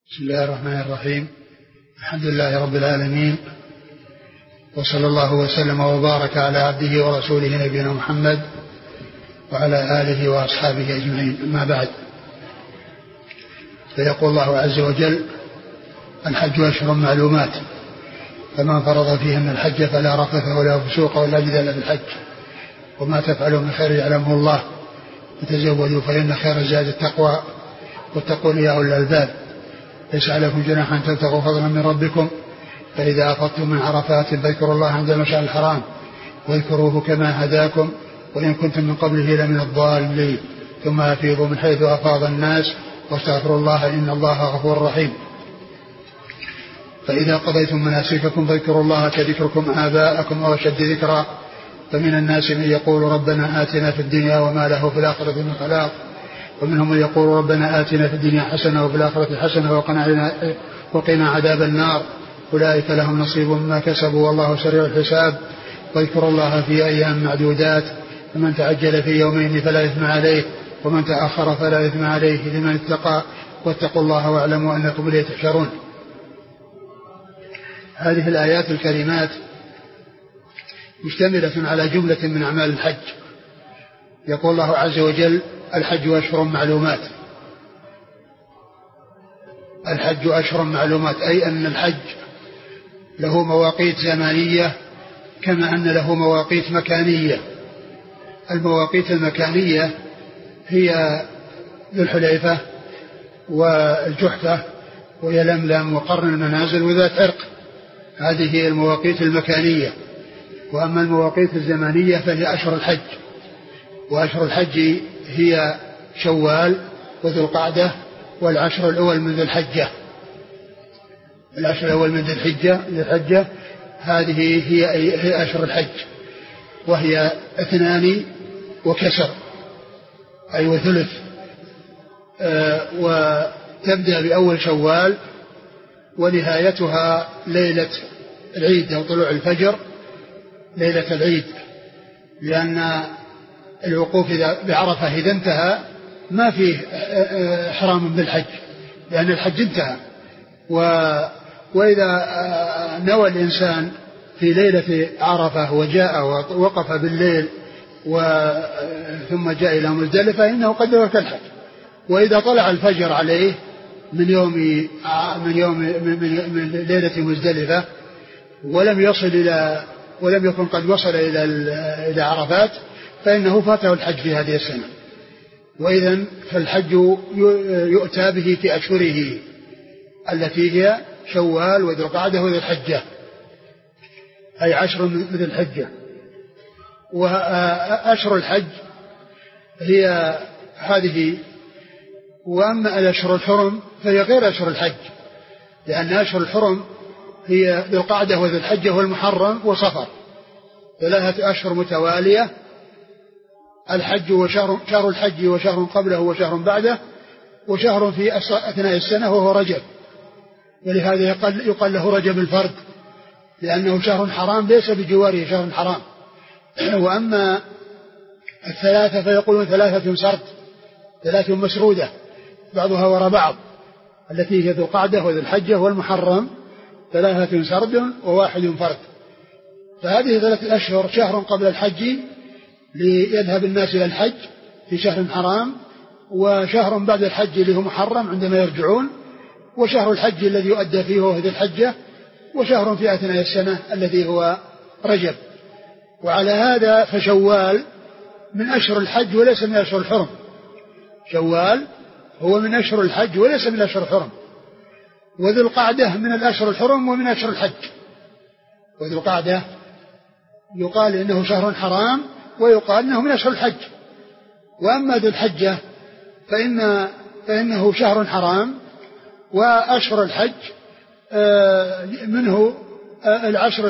بسم الله الرحمن الرحيم. الحمد لله رب العالمين، وصلى الله وسلم وبارك على عبده ورسوله نبينا محمد وعلى آله وأصحابه أجمعين. أما بعد، فيقول الله عز وجل: الحج أشهر معلومات، فمن فرض فيهن الحج فلا رفث ولا فسوق ولا جدال في الحج، وما تفعلوا من خير يعلمه الله، فتزودوا فإن خير الزاد التقوى، واتقون يا أولي الألباب. ليس عليكم جناح أن تبتغوا فضلا من ربكم، فإذا أفضتم من عرفات فاذكروا الله عند المشعر الحرام واذكروه كما هداكم وإن كنتم من قبله لمن الضالين، ثم أفيضوا من حيث أفاض الناس واستغفروا الله إن الله غفور رحيم. فإذا قضيتم مناسككم فاذكروا الله كذكركم آباءكم أو أشد ذكرا، فمن الناس من يقول ربنا آتنا في الدنيا وما له في الآخرة من خلاق، ومنهم من يقول ربنا آتنا في الدنيا حسنة وفي الآخرة حسنة وقنا عذاب النار. أولئك لهم نصيب مما كسبوا والله سريع الحساب. واذكروا الله في أيام معدودات، فمن تعجل في يومين فلا إثم عليه ومن تأخر فلا إثم عليه لمن اتقى، واتقوا الله واعلموا أنكم إليه تحشرون. هذه الآيات الكريمات مشتملة على جملة من أعمال الحج. يقول الله عز وجل: الحج أشهر معلومات. الحج أشهر معلومات، أي أن الحج له مواقيت زمانية كما أن له مواقيت مكانية. المواقيت المكانية هي ذو الحليفة والجحفة ويلملم وقرن المنازل وذات عرق، هذه هي المواقيت المكانية. وأما المواقيت الزمانية فهي أشهر الحج، وأشهر الحج هي شوال وذو القعدة والعشر الأول من ذي الحجة. العشر الأول من ذي الحجة هذه هي أشهر الحج، وهي 2 وكسر أي وثلث. وتبدأ بأول شوال ونهايتها ليلة العيد أو طلوع الفجر ليلة العيد، لأن الوقوف بعرفة إذا انتهى ما فيه حرام بالحج، لأن الحج انتهى. وإذا نوى الإنسان في ليلة عرفة وجاء ووقف بالليل ثم جاء إلى مزدلفة إنه قد ترك الحج. وإذا طلع الفجر عليه من ليلة مزدلفة ولم يكن قد وصل إلى عرفات فإنه فاته الحج في هذه السنة. وإذا فالحج يؤتى به في أشهره التي هي شوال وذو القعدة وذو الحجة، أي 10 من ذي الحجة. وأشهر الحج هي هذه. وأما الأشهر الحرم فهي غير أشهر الحج، لأن أشهر الحرم هي ذو القعدة وذو الحجة والمحرم وصفر، 3 أشهر متوالية: الحج شهر الحج وشهر قبله وشهر بعده وشهر في أثناء السنة وهو رجب، ولهذا يقال له رجب الفرد، لأنه شهر حرام ليس بجواره شهر حرام. وأما 3 فيقولون 3 سرد، 3 مسرودة بعضها وراء بعض، التي هي ذو القعدة وذو الحجة والمحرم، 3 سرد وواحد فرد. فهذه 3 أشهر: شهر قبل الحج ليذهب الناس إلى الحج في شهر حرام، وشهر بعد الحج اللي هو محرم عندما يرجعون، وشهر الحج الذي يؤدى فيه هو ذي الحجة، وشهر في أثناء السنة الذي هو رجب. وعلى هذا فشوال من أشهر الحج وليس من أشهر الحرم. شوال هو من أشهر الحج وليس من أشهر الحرم. وذو القعدة من الأشهر الحرم ومن أشهر الحج. وذو القعدة يقال إنه شهر حرام ويقال إنه من أشهر الحج. وأما ذو الحجة فإنه شهر حرام، وأشهر الحج منه 10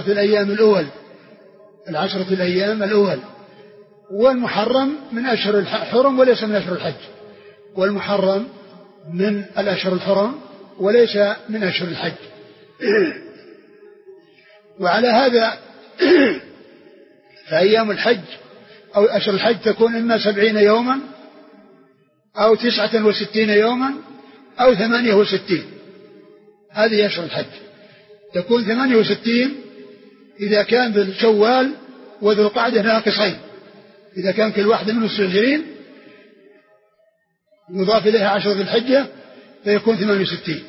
الأيام الأول. والمحرم من أشهر الحرم وليس من أشهر الحج، والمحرم من الأشهر الحرم وليس من أشهر الحج. وعلى هذا فأيام الحج أو أشهر الحج تكون إما 70 يوما أو 69 يوما أو 68. هذه أشهر الحج. تكون 68 إذا كان ذو شوال وذو القعدة ناقصين، إذا كان كل واحد منهم 26 يضاف إليها 10 ذي الحجة فيكون 68.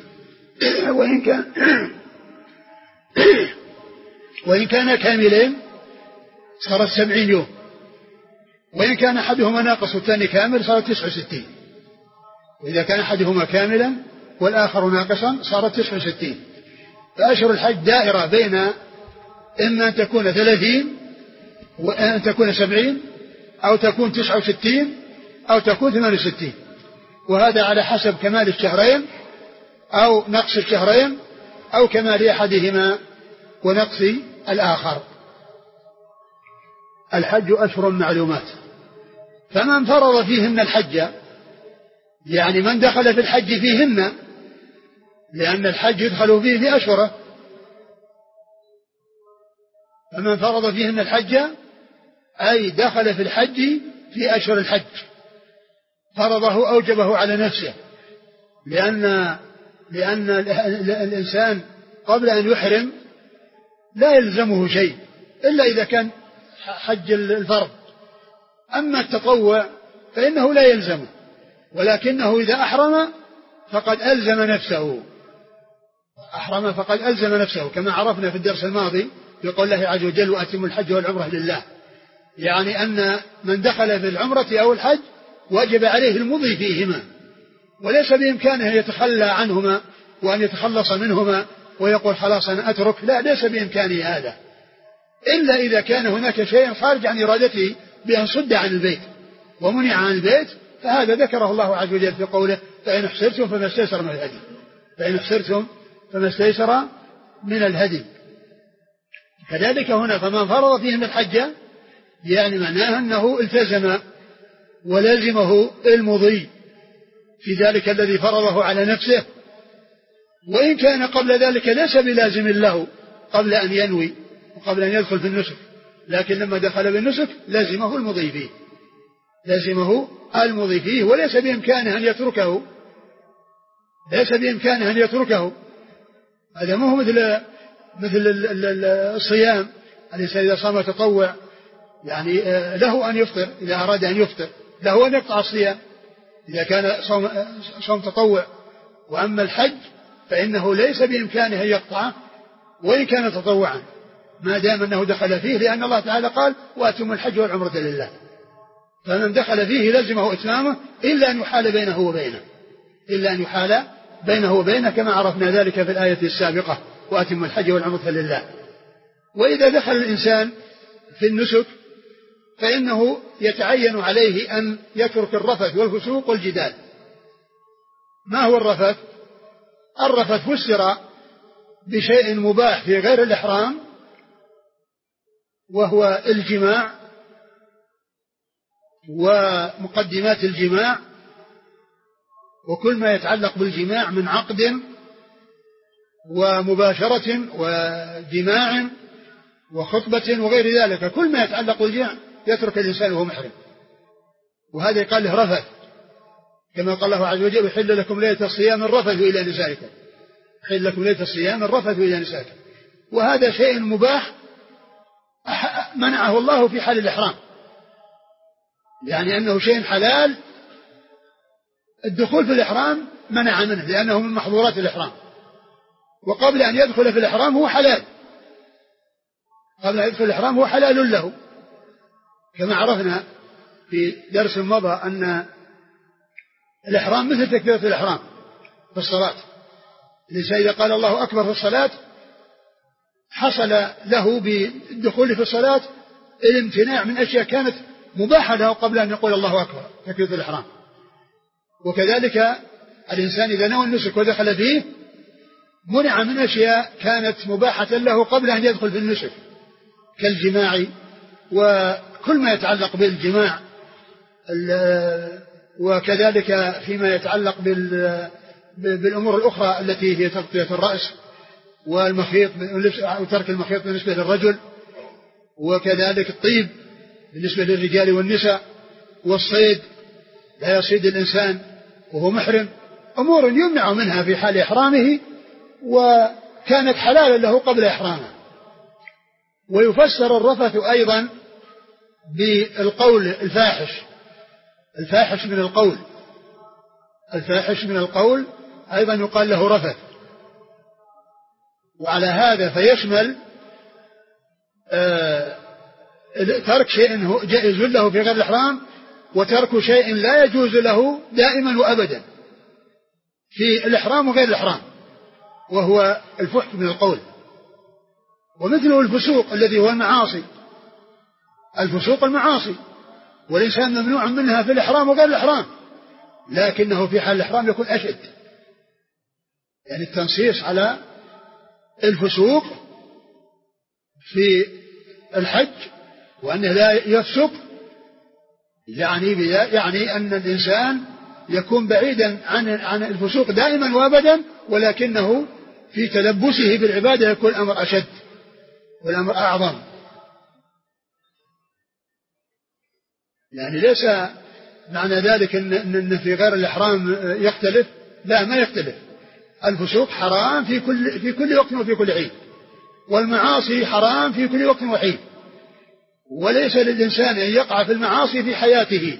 وإن كان كاملين صارت 70 يوم، وإن كان أحدهما ناقص والثاني كامل صارت 69. وإذا كان أحدهما كاملا والآخر ناقصا صارت 69. فأشهر الحج دائرة بين إما أن تكون 30 وأن تكون 70 أو تكون 69 أو تكون 68، وهذا على حسب كمال الشهرين أو نقص الشهرين أو كمال أحدهما ونقص الآخر. الحج أشهر معلومات، فمن فرض فيهن الحج، يعني من دخل في الحج فيهن، لأن الحج يدخل فيه في أشهره، فمن فرض فيهن الحج أي دخل في الحج في أشهر الحج، فرضه أوجبه على نفسه، لأن الإنسان قبل أن يحرم لا يلزمه شيء إلا إذا كان حج الفرض. أما التطوع فإنه لا يلزمه، ولكنه إذا أحرم فقد ألزم نفسه، كما عرفنا في الدرس الماضي بقول الله عز وجل وأتموا الحج والعمرة لله، يعني أن من دخل في العمرة أو الحج وجب عليه المضي فيهما، وليس بإمكانه يتخلى عنهما وأن يتخلص منهما ويقول خلاص أنا أترك، لا، ليس بإمكانه هذا، إلا إذا كان هناك شيء خارج عن إرادته بأن صد عن البيت ومنع عن البيت، فهذا ذكره الله عز وجل في قوله فإن احصرتم فما استيسر من الهدي. كذلك هنا فمن فرض فيهم الحج يعني معناه أنه التزم ولازمه المضي في ذلك الذي فرضه على نفسه، وإن كان قبل ذلك ليس بلازم له قبل أن ينوي وقبل أن يدخل في النسك، لكن لما دخل بالنسك لازمه المضي فيه وليس بإمكانه أن يتركه. هذا ما هو مثل الصيام، الإنسان إذا صام تطوع يعني له أن يفطر إذا أراد أن يفطر، له أن يقطع الصيام إذا كان صوم تطوع. وأما الحج فإنه ليس بإمكانه أن يقطعه وإن كان تطوعا ما دام أنه دخل فيه، لأن الله تعالى قال وأتموا الحج والعمرة لله، فمن دخل فيه لزمه إتمامه إلا أن يحال بينه وبينه كما عرفنا ذلك في الآية السابقة وأتموا الحج والعمرة لله. وإذا دخل الإنسان في النسك فإنه يتعين عليه أن يترك الرفث والفسوق والجدال. ما هو الرفث؟ الرفث فسر بشيء مباح في غير الإحرام، وهو الجماع ومقدمات الجماع وكل ما يتعلق بالجماع من عقد ومباشرة وجماع وخطبة وغير ذلك، كل ما يتعلق بالجماع يترك الإنسان وهو محرم، وهذا يقال له رفث، كما قال الله عز وجل يحل لكم ليلة الصيام الرفث إلى نسائكم، وهذا شيء مباح منعه الله في حال الإحرام، يعني أنه شيء حلال. الدخول في الإحرام منع منه لأنه من محظورات الإحرام، وقبل أن يدخل في الإحرام هو حلال له، كما عرفنا في درس مضى أن الإحرام مثل تكبيرة الإحرام في الصلاة. الإنسان إذا قال الله أكبر في الصلاة حصل له بالدخول في الصلاة الامتناع من أشياء كانت مباحة له قبل أن يقول الله أكبر تكبيرة الإحرام. وكذلك الإنسان إذا نوى النسك ودخل فيه منع من أشياء كانت مباحة له قبل أن يدخل في النسك كالجماع وكل ما يتعلق بالجماع، وكذلك فيما يتعلق بالأمور الأخرى التي هي تغطية الرأس والمخيط وترك المخيط بالنسبة للرجل، وكذلك الطيب بالنسبة للرجال والنساء، والصيد لا يصيد الإنسان وهو محرم، أمور يمنع منها في حال إحرامه وكانت حلالا له قبل إحرامه. ويفسر الرفث أيضا بالقول الفاحش من القول، الفاحش من القول أيضا يقال له رفث. وعلى هذا فيشمل ترك شيء جائز له في غير الإحرام، وترك شيء لا يجوز له دائما وأبدا في الإحرام وغير الإحرام، وهو الفحش من القول. ومثله الفسوق الذي هو المعاصي، الفسوق المعاصي، والإنسان ممنوع منها في الإحرام وغير الإحرام، لكنه في حال الإحرام يكون أشد. يعني التنصيص على الفسوق في الحج وأنه لا يفسق يعني أن الإنسان يكون بعيدا عن الفسوق دائما وابدا، ولكنه في تلبسه بالعبادة يكون الأمر أشد والأمر أعظم. يعني ليس معنى ذلك أن في غير الإحرام يختلف، لا، ما يختلف. الفسوق حرام في كل وقت وفي كل حين، والمعاصي حرام في كل وقت وحين. وليس للإنسان أن يقع في المعاصي في حياته،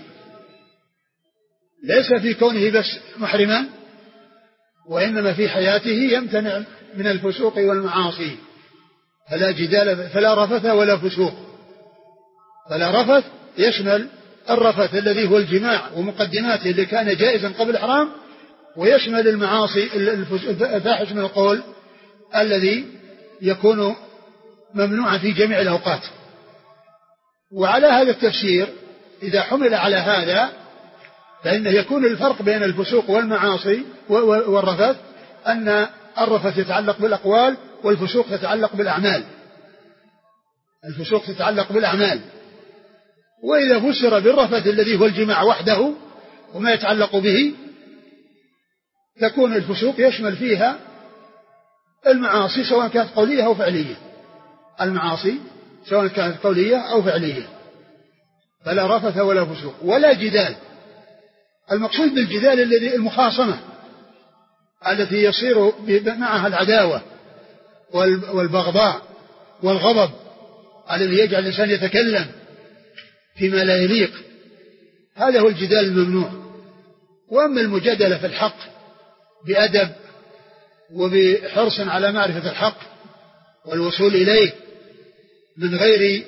ليس في كونه بس محرما، وإنما في حياته يمتنع من الفسوق والمعاصي. فلا جدال، فلا رفث ولا فسوق. فلا رفث يشمل الرفث الذي هو الجماع ومقدماته اللي كان جائزا قبل الإحرام، ويشمل المعاصي الفاحش من القول الذي يكون ممنوعا في جميع الأوقات. وعلى هذا التفسير إذا حمل على هذا فإنه يكون الفرق بين الفسوق والمعاصي والرفث أن الرفث يتعلق بالأقوال والفسوق يتعلق بالأعمال. الفسوق تتعلق بالأعمال. وإذا فسر بالرفث الذي هو الجماع وحده وما يتعلق به تكون الفسوق يشمل فيها المعاصي سواء كانت قولية أو فعلية، المعاصي سواء كانت قولية أو فعلية. فلا رفث ولا فسوق ولا جدال. المقصود بالجدال الذي المخاصمة التي يصير معها العداوة والبغضاء والغضب الذي يجعل الإنسان يتكلم فيما لا يليق، هذا هو الجدال الممنوع. وأما المجادلة في الحق بأدب وبحرص على معرفة الحق والوصول إليه من غير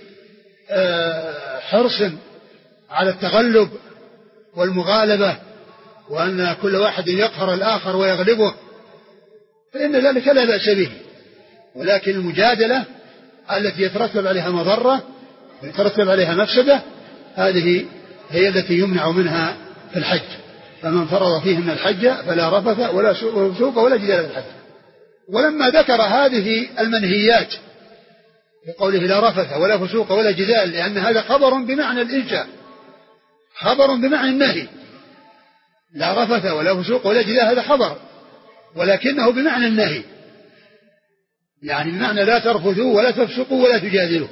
حرص على التغلب والمغالبة وأن كل واحد يقهر الآخر ويغلبه، فإن ذلك لا بأس به. ولكن المجادلة التي يترتب عليها مضرة ويترتب عليها مفسدة هذه هي التي يمنع منها في الحج. فمن فرض فيهن الحج فلا رفث ولا فسوق ولا جدال في الحج. ولما ذكر هذه المنهيات بقوله لا رفث ولا فسوق ولا جدال، لأن هذا خبر بمعنى الإنشاء، خبر بمعنى النهي. لا رفث ولا فسوق ولا جدال هذا خبر، ولكنه بمعنى النهي، يعني بمعنى لا ترفثوا ولا تفسقوا ولا تجادلوا.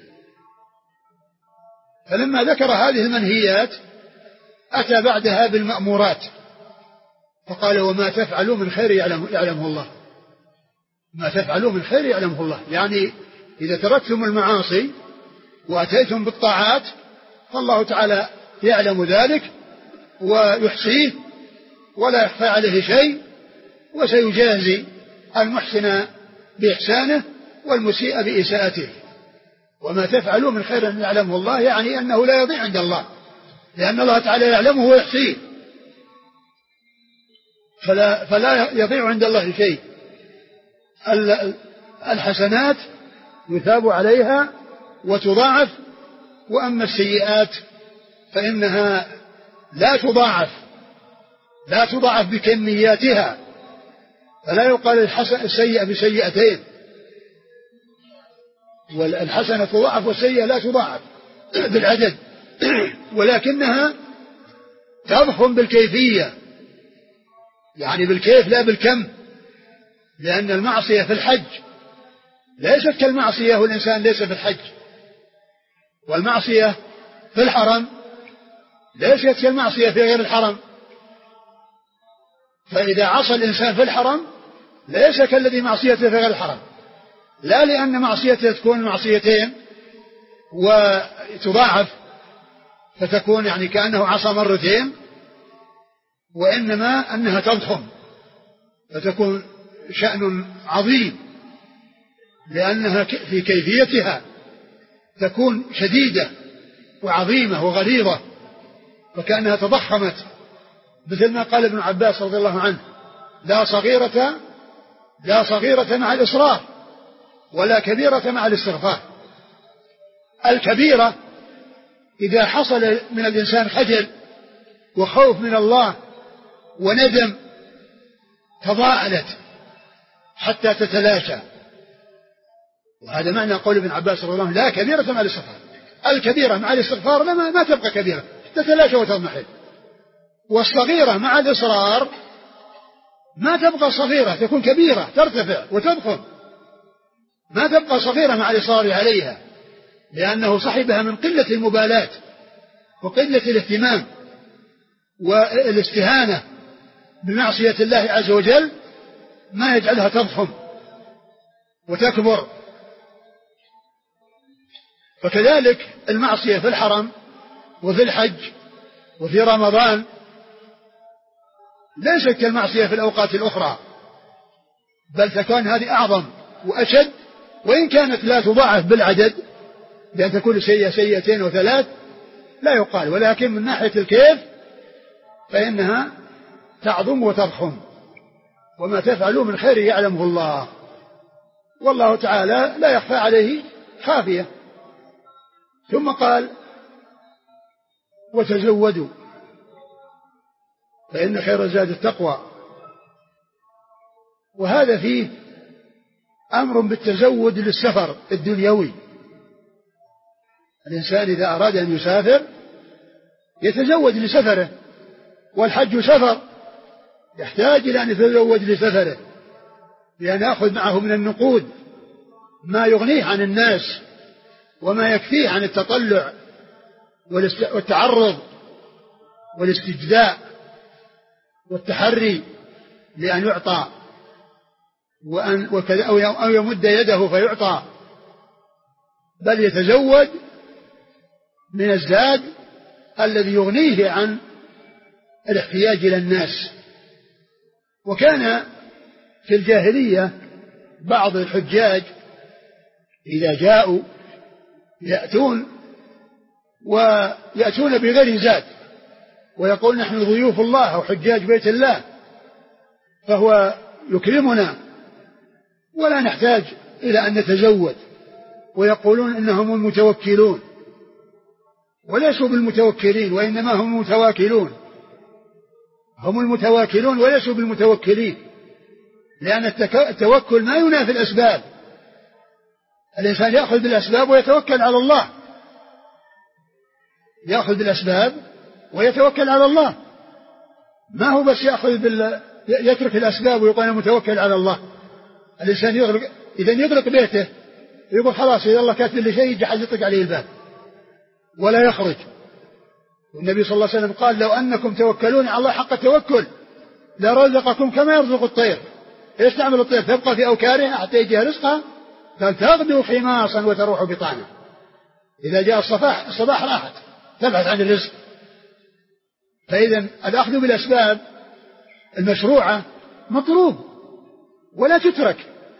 فلما ذكر هذه المنهيات أتى بعدها بالمأمورات فقال وما تفعلوا من خير يعلمه الله. ما تفعلوا من خير يعلمه الله، يعني إذا تركتم المعاصي وأتيتم بالطاعات فالله تعالى يعلم ذلك ويحصيه ولا يخفى عليه شيء، وسيجازي المحسن بإحسانه والمسيء بإساءته. وما تفعلوا من خير يعلمه الله يعني أنه لا يضيع عند الله، لأن الله تعالى يعلمه ويحصيه، فلا يضيع عند الله شيء. الحسنات يثاب عليها وتضاعف، وأما السيئات فإنها لا تضاعف بكمياتها، فلا يقال السيئة بسيئتين، والحسنة تضاعف والسيئة لا تضاعف بالعدد، ولكنها تضخم بالكيفية، يعني بالكيف لا بالكم. لأن المعصية في الحج ليست كالمعصية والإنسان ليس في الحج، والمعصية في الحرم ليست كالمعصية في غير الحرم. فإذا عصى الإنسان في الحرم ليس كالذي معصيته في غير الحرم، لا لأن معصيته تكون معصيتين وتضاعف فتكون يعني كأنه عصى مرتين، وإنما أنها تضخم فتكون شأن عظيم، لأنها في كيفيتها تكون شديدة وعظيمة وغليظة، فكأنها تضخمت، مثل ما قال ابن عباس رضي الله عنه: لا صغيرة مع الإصرار ولا كبيرة مع الاستغفار. الكبيرة إذا حصل من الإنسان خجل وخوف من الله وندم تضاءلت حتى تتلاشى، وهذا معنى قول ابن عباس رضي الله عنه: لا كبيرة مع الاستغفار. الكبيرة مع الاستغفار ما تبقى كبيرة، تتلاشى وتضمحل. والصغيرة مع الإصرار ما تبقى صغيرة، تكون كبيرة ترتفع وتضخم، ما تبقى صغيرة مع الإصرار عليها، لأنه صحبها من قلة المبالاة وقلة الاهتمام والاستهانة بمعصية الله عز وجل، ما يجعلها تضخم وتكبر. فكذلك المعصية في الحرم وفي الحج وفي رمضان ليست كالمعصية في الأوقات الأخرى، بل تكون هذه أعظم وأشد، وإن كانت لا تضاعف بالعدد، بأن تكون سيئتين وثلاث لا يقال، ولكن من ناحية الكيف فإنها تعظم وتضخم، وما تفعلوا من خير يعلمه الله، والله تعالى لا يخفى عليه خافية. ثم قال: وتزودوا فإن خير الزاد التقوى. وهذا فيه أمر بالتزود للسفر الدنيوي، الإنسان إذا أراد أن يسافر يتزود لسفره، والحج سفر يحتاج إلى أن يتزود لسفره، لأن يأخذ معه من النقود ما يغنيه عن الناس وما يكفيه عن التطلع والتعرض والاستجداء والتحري لأن يعطى أو يمد يده فيعطى، بل يتزود من الزاد الذي يغنيه عن الاحتياج إلى الناس. وكان في الجاهلية بعض الحجاج إذا جاءوا يأتون بغير زاد ويقول: نحن ضيوف الله أو حجاج بيت الله، فهو يكرمنا ولا نحتاج إلى أن نتزود، ويقولون إنهم المتوكلون، وليسوا بالمتوكلين وإنما هم المتواكلون، هم المتواكلون وليسوا بالمتوكلين، لأن التوكل ما ينافي الأسباب، الإنسان يأخذ بالأسباب ويتوكل على الله، يأخذ بالأسباب ويتوكل على الله، ما هو بس يترك الأسباب ويقول أنا متوكل على الله. الإنسان يغلق بيته يقول خلاص إذا الله كاتب لي شيء يجي حد يطق عليه الباب ولا يخرج. والنبي صلى الله عليه وسلم قال: لو أنكم توكلون على الله حق التوكل لرزقكم كما يرزق الطير. إيش تعمل الطير؟ تبقى في أوكارها حتى يجيها رزقها، بل تغدو خماصا وتروح بطانا، إذا جاء الصباح راحت تبحث عن الرزق. فإذا الأخذ بالأسباب المشروعة مطلوب ولا تترك،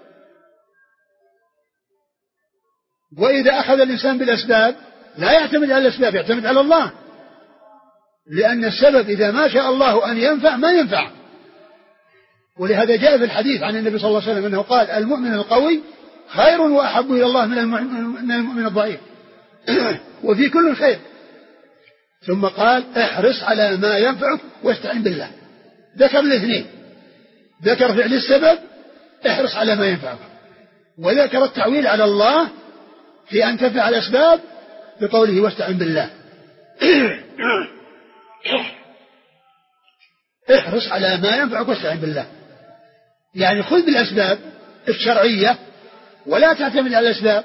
وإذا أخذ الإنسان بالأسباب لا يعتمد على الأسباب، يعتمد على الله، لأن السبب إذا ما شاء الله أن ينفع ما ينفع. ولهذا جاء في الحديث عن النبي صلى الله عليه وسلم أنه قال: المؤمن القوي خير وأحب إلى الله من المؤمن الضعيف وفي كل خير. ثم قال: احرص على ما ينفعك واستعن بالله. ذكر الاثنين، ذكر فعل السبب احرص على ما ينفعك، وذكر التعويل على الله في أن تفعل الأسباب بقوله واستعن بالله. احرص على ما ينفعك واستعن بالله، يعني خذ بالأسباب الشرعية ولا تعتمد على الأسباب،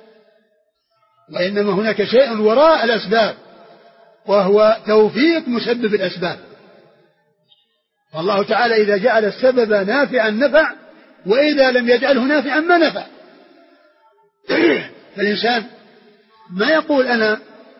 وإنما هناك شيء وراء الأسباب وهو توفيق مسبب الأسباب. والله تعالى إذا جعل السبب نافعا نفع وإذا لم يجعله نافعا ما نفع. فالإنسان ما يقول أنا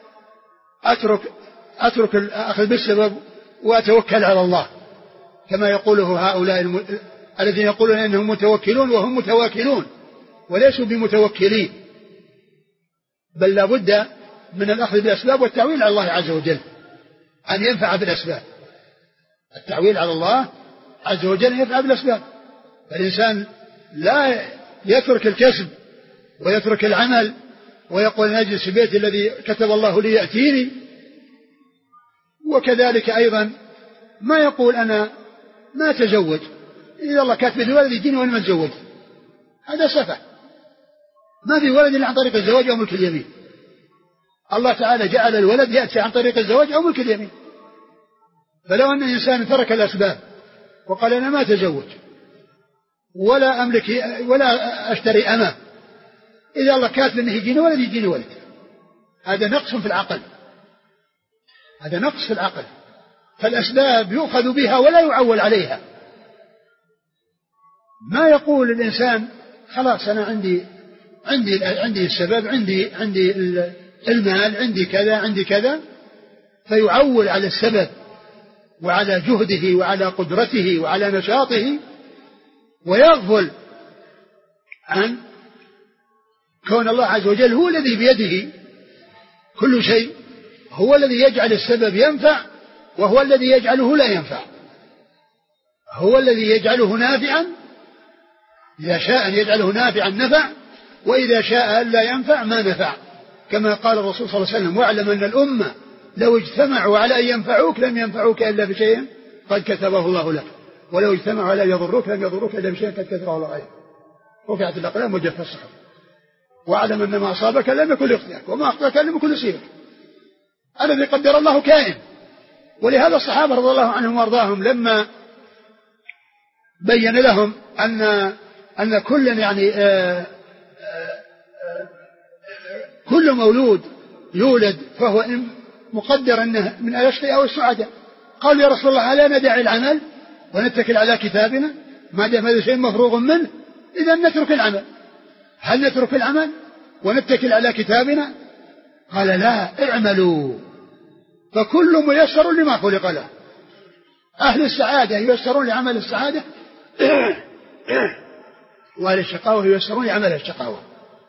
أترك الأخذ بالسبب وأتوكل على الله كما يقوله هؤلاء الذين يقولون أنهم متوكلون وهم متواكلون وليسوا بمتوكلين، بل لا بد من الأخذ بالأسباب والتعويل على الله عز وجل أن ينفع بالأسباب. التعويل على الله عز وجل ينفع بالأسباب. فالإنسان لا يترك الكسب ويترك العمل ويقول نجلس في بيت الذي كتب الله لي يأتيني، وكذلك أيضا ما يقول أنا ما أتزوج، إذا الله كاتب لي ولد يجيني وأنا ما أتزوج، هذا سفه. ما في ولد إلا عن طريق الزواج أو ملك اليمين. الله تعالى جعل الولد يأتي عن طريق الزواج أو ملك اليمين. فلو أن الإنسان ترك الأسباب وقال أنا ما أتزوج ولا أملك ولا أشتري أمة، إذا الله كاتب أنه يجيني ولد يجيني ولد، هذا نقص في العقل، هذا نقص في العقل. فالأسباب يؤخذ بها ولا يعول عليها. ما يقول الإنسان خلاص أنا عندي السبب، عندي المال، عندي كذا فيعول على السبب وعلى جهده وعلى قدرته وعلى نشاطه، ويغفل عن كون الله عز وجل هو الذي بيده كل شيء، هو الذي يجعل السبب ينفع وهو الذي يجعله لا ينفع، هو الذي يجعله نافعا، إذا شاء أن يجعله نافعا نفع، وإذا شاء أن لا ينفع ما نفع، كما قال الرسول صلى الله عليه وسلم واعلم أن الأمة لو اجتمعوا على أن ينفعوك لم ينفعوك إلا بشيء قد كتبه الله لك، ولو اجتمعوا على أن يضروك لم يضروك إلا بشيء قد كتبه الله عليك. رفعت الأقلام وجفت الصحف. واعلم أن ما أصابك لم يكن ليخطئك وما أخطأك لم يكن ليصيبك. الذي قدر الله كائن. ولهذا الصحابة رضي الله عنهم وارضاهم لما بين لهم أن كل مولود يولد فهو مقدر أنه من الأشقياء أو السعداء، قالوا يا رسول الله ألا ندع العمل ونتكل على كتابنا ما دام هذا شيء مفروغ منه؟ إذا نترك العمل. هل نترك العمل ونتكل على كتابنا؟ قال لا، اعملوا فكل ميسر لما خلق له. أهل السعادة ييسرون لعمل السعادة وأهل الشقاوة ييسرون لعمل الشقاوة.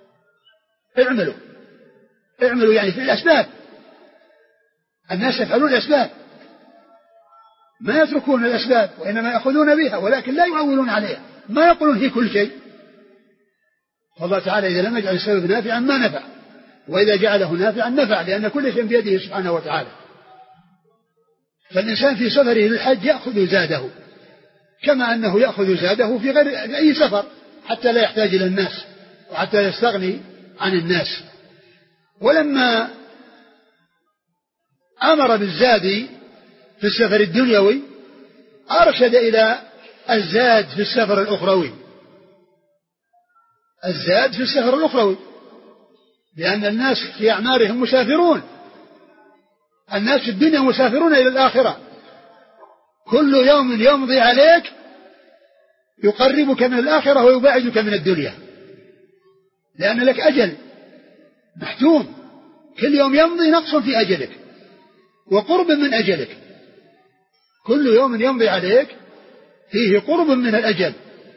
اعملوا يعني في الأسباب. الناس يفعلون الأسباب، ما يتركون الأسباب وإنما يأخذون بها، ولكن لا يعولون عليها، ما يقولون في كل شيء. فالله تعالى إذا لم يجعل السبب نافعا ما نفع، وإذا جعله نافعا نفع، لأن كل شيء بيده سبحانه وتعالى. فالإنسان في سفره للحج يأخذ زاده كما أنه يأخذ زاده في غير أي سفر، حتى لا يحتاج إلى الناس وحتى يستغني عن الناس. ولما أمر بالزاد في السفر الدنيوي أرشد إلى الزاد في السفر الأخروي، الزاد في السفر الأخروي، لأن الناس في أعمارهم مسافرون، الناس في الدنيا مسافرون إلى الآخرة. كل يوم يمضي عليك يقربك من الآخرة ويبعدك من الدنيا، لأن لك أجل محتوم، كل يوم يمضي نقص في أجلك وقرب من أجلك، كل يوم يمضي عليك فيه قرب من الأجل.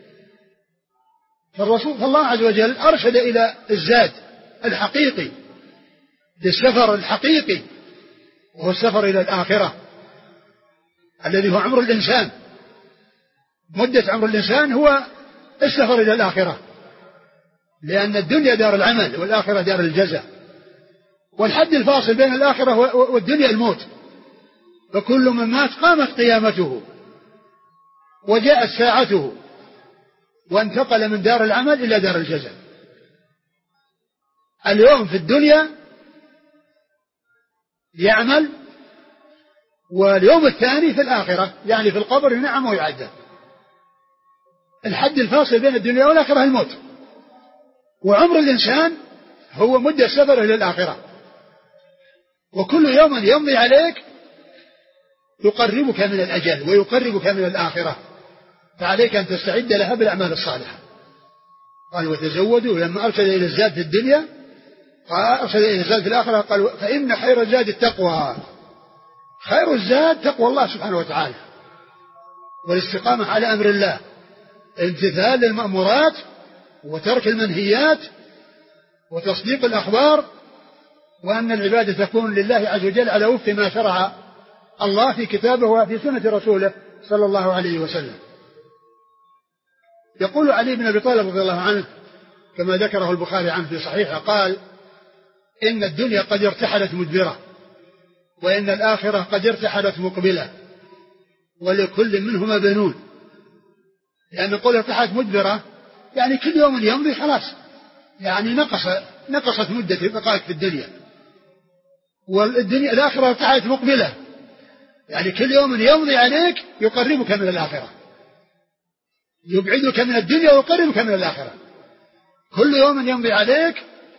فالله عز وجل أرشد إلى الزاد الحقيقي، للسفر الحقيقي، وهو السفر إلى الآخرة الذي هو عمر الإنسان. مدة عمر الإنسان هو السفر إلى الآخرة، لأن الدنيا دار العمل والآخرة دار الجزاء، والحد الفاصل بين الآخرة والدنيا الموت. فكل من مات قامت قيامته وجاءت ساعته وانتقل من دار العمل إلى دار الجزاء. اليوم في الدنيا يعمل، واليوم الثاني في الآخرة يعني في القبر ينعم ويعذب. الحد الفاصل بين الدنيا والآخرة الموت، وعمر الإنسان هو مدة سفره إلى الآخرة، وكل يوم يمضي عليك يقربك من الأجل ويقربك من الآخرة. فعليك أن تستعد لها بالأعمال الصالحة. قال وتزودوا، لما أرشد إلى الزاد في الدنيا أرشد إلى الزاد في الآخرة قال فإن خير الزاد التقوى. خير الزاد تقوى الله سبحانه وتعالى والاستقامة على أمر الله، امتثال للمأمورات وترك المنهيات وتصديق الأخبار، وأن العبادة تكون لله عز وجل على وفق ما شرع الله في كتابه وفي سنة رسوله صلى الله عليه وسلم. يقول علي بن أبي طالب رضي الله عنه كما ذكره البخاري عنه في صحيحه قال إن الدنيا قد ارتحلت مدبرة وإن الآخرة قد ارتحلت مقبلة ولكل منهما بنون. لأن قول ارتحلت مدبرة يعني كل يوم يمضي خلاص، يعني نقصت مدة بقائك في الدنيا. والدنيا الآخرة ارتحلت مقبلة يعني كل يوم يمضي عليك يقربك من الآخرة، يبعدك من الدنيا ويقربك من الآخرة. كل يوم يمضي عليك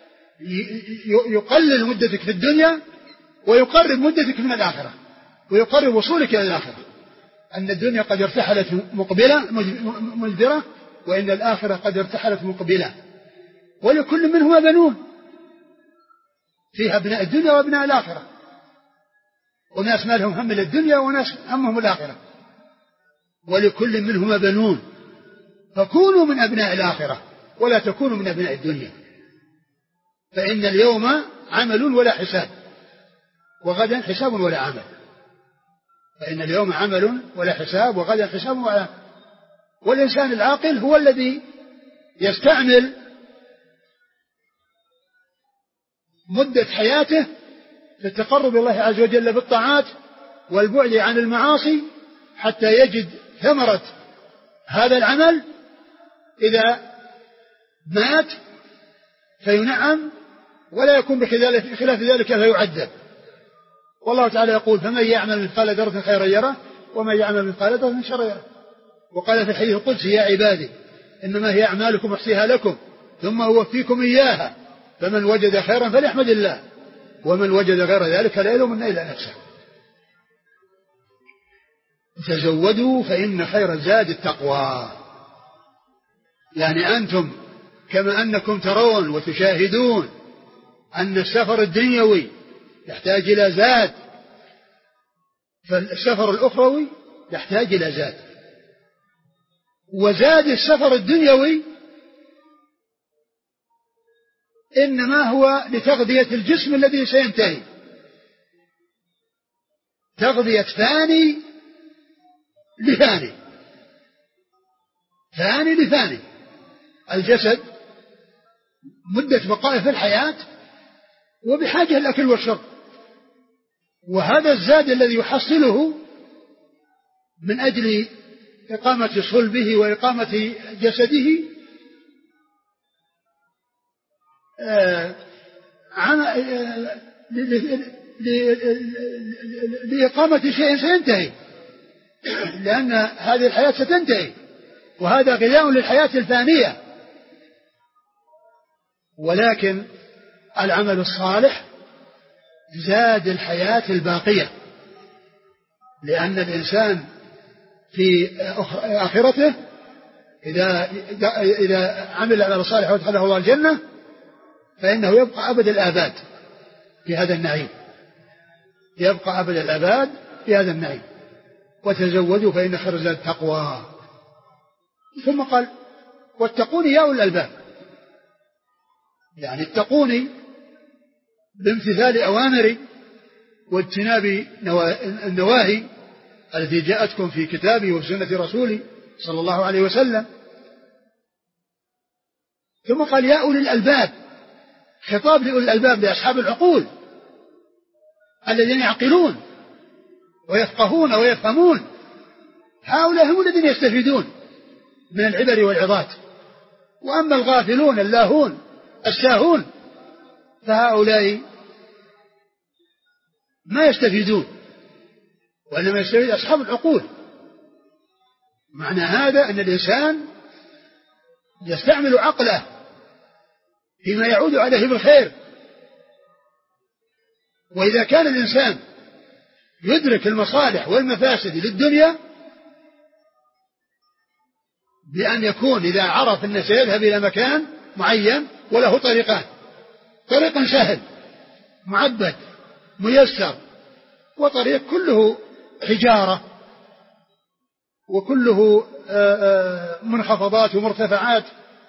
يقلل مدتك في الدنيا ويقرب مدتك من الآخرة ويقرب وصولك إلى الآخرة. أن الدنيا قد ارتحلت مدبرة وإن الآخرة قد ارتحلت مقبلة ولكل منهما بنون، فيها أبناء الدنيا وأبناء الآخرة، وناس ما لهم هم الدنيا وناس همهم الآخرة. ولكل منهما بنون فكونوا من أبناء الآخرة ولا تكونوا من أبناء الدنيا، فإن اليوم عمل ولا حساب وغدا حساب ولا عمل. فإن اليوم عمل ولا حساب وغدا حساب ولا عمل. والإنسان العاقل هو الذي يستعمل مدة حياته في التقرب الله عز وجل بالطاعات والبعد عن المعاصي حتى يجد ثمرة هذا العمل. إذا مات فينعم ولا يكون بخلاف ذلك فيعذب. والله تعالى يقول فمن يعمل مثقال ذرة خيرا يره ومن يعمل مثقال ذرة شرا يره. وقال في الحديث القدسي يا عبادي إنما هي أعمالكم أحصيها لكم ثم أوفيكم إياها فمن وجد خيرا فليحمد الله ومن وجد غير ذلك فلا يلومن إلا نفسه. تزودوا فإن خير الزاد التقوى. يعني أنتم كما أنكم ترون وتشاهدون أن السفر الدنيوي يحتاج إلى زاد، فالسفر الأخروي يحتاج إلى زاد. وزاد السفر الدنيوي إنما هو لتغذية الجسم الذي سينتهي، تغذية ثاني لثاني، ثاني لثاني. الجسد مدة بقائه في الحياة وبحاجة الأكل والشرب، وهذا الزاد الذي يحصله من أجل إقامة صلبه وإقامة جسده لإقامة شيء سينتهي، لأن هذه الحياة ستنتهي وهذا غذاء للحياة الفانية. ولكن العمل الصالح زاد الحياة الباقية، لأن الإنسان في آخرته إذا عمل العمل الصالح وادخله الله الجنة فإنه يبقى أبد الآباد في هذا النعيم، يبقى أبد الآباد في هذا النعيم. وتزودوا فإن خير الزاد التقوى. ثم قال واتقوني يا أولي الألباب، يعني اتقوني بامتثال أوامري واجتناب النواهي التي جاءتكم في كتابي وسنة رسولي صلى الله عليه وسلم. ثم قال يا أولي الألباب، خطاب لأولي الألباب لأصحاب العقول الذين يعقلون ويفقهون ويفهمون، هؤلاء هم الذين يستفيدون من العبر والعظات. وأما الغافلون اللاهون الساهون فهؤلاء ما يستفيدون، وإنما يستفيد أصحاب العقول. معنى هذا أن الإنسان يستعمل عقله فيما يعود عليه بالخير. وإذا كان الإنسان يدرك المصالح والمفاسد للدنيا بأن يكون إذا عرف أنه سيذهب إلى مكان معين وله طريقان: طريق سهل معبد ميسر، وطريق كله حجارة وكله منخفضات ومرتفعات.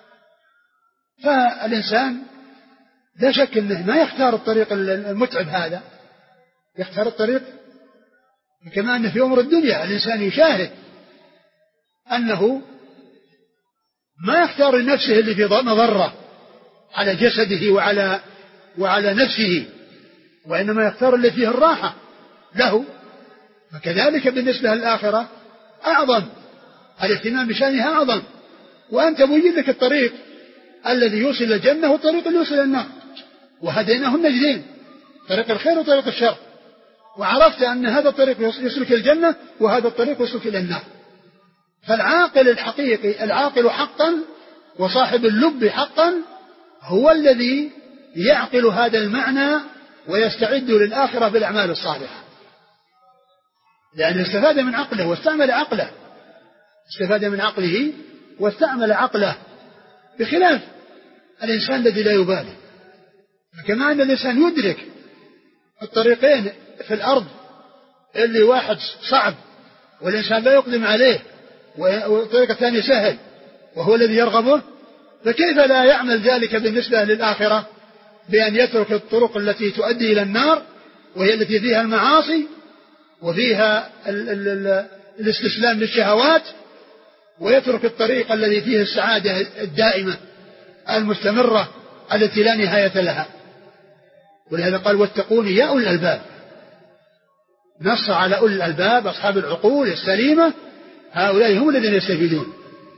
فالإنسان لا شك أنه ما يختار الطريق المتعب هذا، يختار الطريق. كما أن في أمور الدنيا الإنسان يشاهد أنه ما يختار لنفسه اللي في مضرة على جسده وعلى نفسه، وإنما يختار اللي فيه الراحة له. فكذلك بالنسبة للآخرة أعظم، الاهتمام بشأنها أعظم. وأنت مبين لك الطريق الذي يوصل إلى الجنة والطريق اللي يوصل إلى النار، وهديناه النجدين، طريق الخير وطريق الشر، وعرفت أن هذا الطريق يوصلك إلى الجنة وهذا الطريق يوصلك إلى النار. فالعاقل الحقيقي، العاقل حقا وصاحب اللب حقا، هو الذي يعقل هذا المعنى ويستعد للآخرة بالأعمال الصالحة، لأنه استفاد من عقله واستعمل عقله، استفاد من عقله واستعمل عقله، بخلاف الإنسان الذي لا يبالي. كما أن الإنسان يدرك الطريقين في الأرض اللي واحد صعب والإنسان لا يقدم عليه، والطريق الثاني سهل وهو الذي يرغبه، فكيف لا يعمل ذلك بالنسبة للآخرة بأن يترك الطرق التي تؤدي إلى النار وهي التي فيها المعاصي وفيها الاستسلام للشهوات، ويترك الطريق الذي فيه السعادة الدائمة المستمرة التي لا نهاية لها. ولهذا قال: واتقوني يا أولي الألباب. نص على أولي الألباب أصحاب العقول السليمة، هؤلاء هم الذين يستفيدون.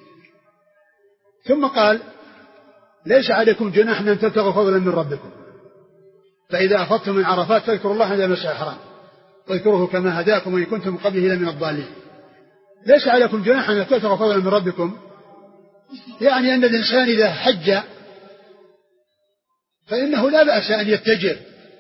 ثم قال: ليس عليكم جناح أن تبتغوا فضلا من ربكم، فإذا أفضتم من عرفات فاذكروا الله عند المسجد الحرام واذكروه كما هداكم وإن كنتم من قبله لمن الضالين. ليس عليكم جناح أن تبتغوا فضلا من ربكم، يعني أن الإنسان إذا حج فإنه لا بأس أن يتجر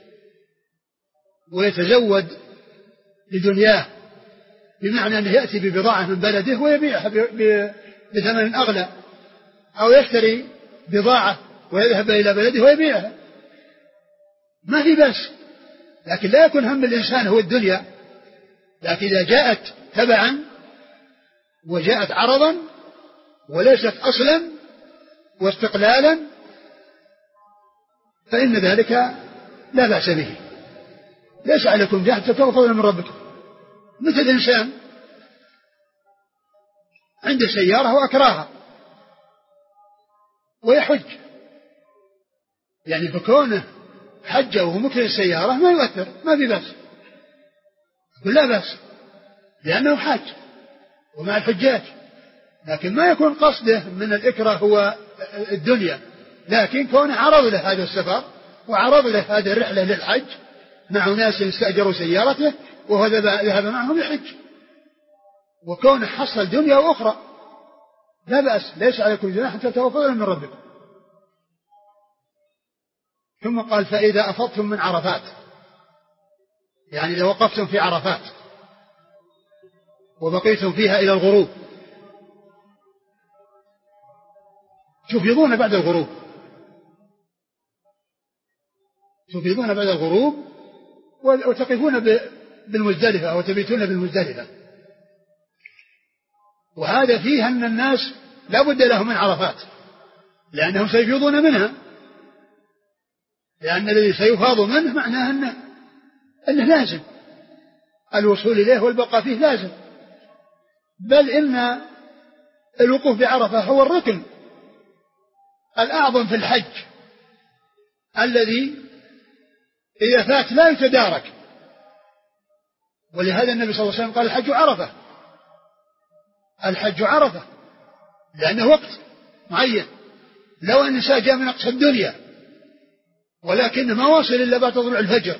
ويتزود لدنياه، بمعنى أنه يأتي ببضاعة من بلده ويبيعها بثمن أغلى، أو يشتري بضاعة ويذهب إلى بلده ويبيعها، ما في بأس. لكن لا يكون هم الإنسان هو الدنيا، لكن إذا جاءت تبعا وجاءت عرضا وليست أصلا واستقلالا فإن ذلك لا بأس به. ليس عليكم جناح تبتغوا فضلا من ربكم. مثل إنسان عنده سيارة وأكراها ويحج، يعني بكونه حج وهو مكره السيارة ما يؤثر، ما في بأس، لا بأس، لأنه حاج ومع الحجاج. لكن ما يكون قصده من الإكراه هو الدنيا، لكن كونه عرض له هذا السفر وعرض له هذه الرحلة للحج مع ناس استأجروا سيارته وهو ذهب معهم يحج، وكونه حصل دنيا وأخرى لا بأس. ليس عليكم جناح تبتغوا فضلا من ربكم. ثم قال: فإذا أفضتم من عرفات، يعني إذا وقفتم في عرفات وبقيتم فيها إلى الغروب، تفيضون بعد الغروب، تفيضون بعد الغروب وتقفون بالمزدلفة أو تبيتون بالمزدلفة. وهذا فيه أن الناس لا بد لهم من عرفات لأنهم سيفيضون منها، لأن الذي سيفاض منه معناه أنه لازم الوصول إليه والبقاء فيه لازم، بل إن الوقوف بعرفة هو الركن الأعظم في الحج الذي إذا فات لا يتدارك. ولهذا النبي صلى الله عليه وسلم قال: الحج عرفة، الحج عرفة، لأنه وقت معين. لو أن الإنسان جاء من أقصى الدنيا ولكن ما وصل إلا بعد طلوع الفجر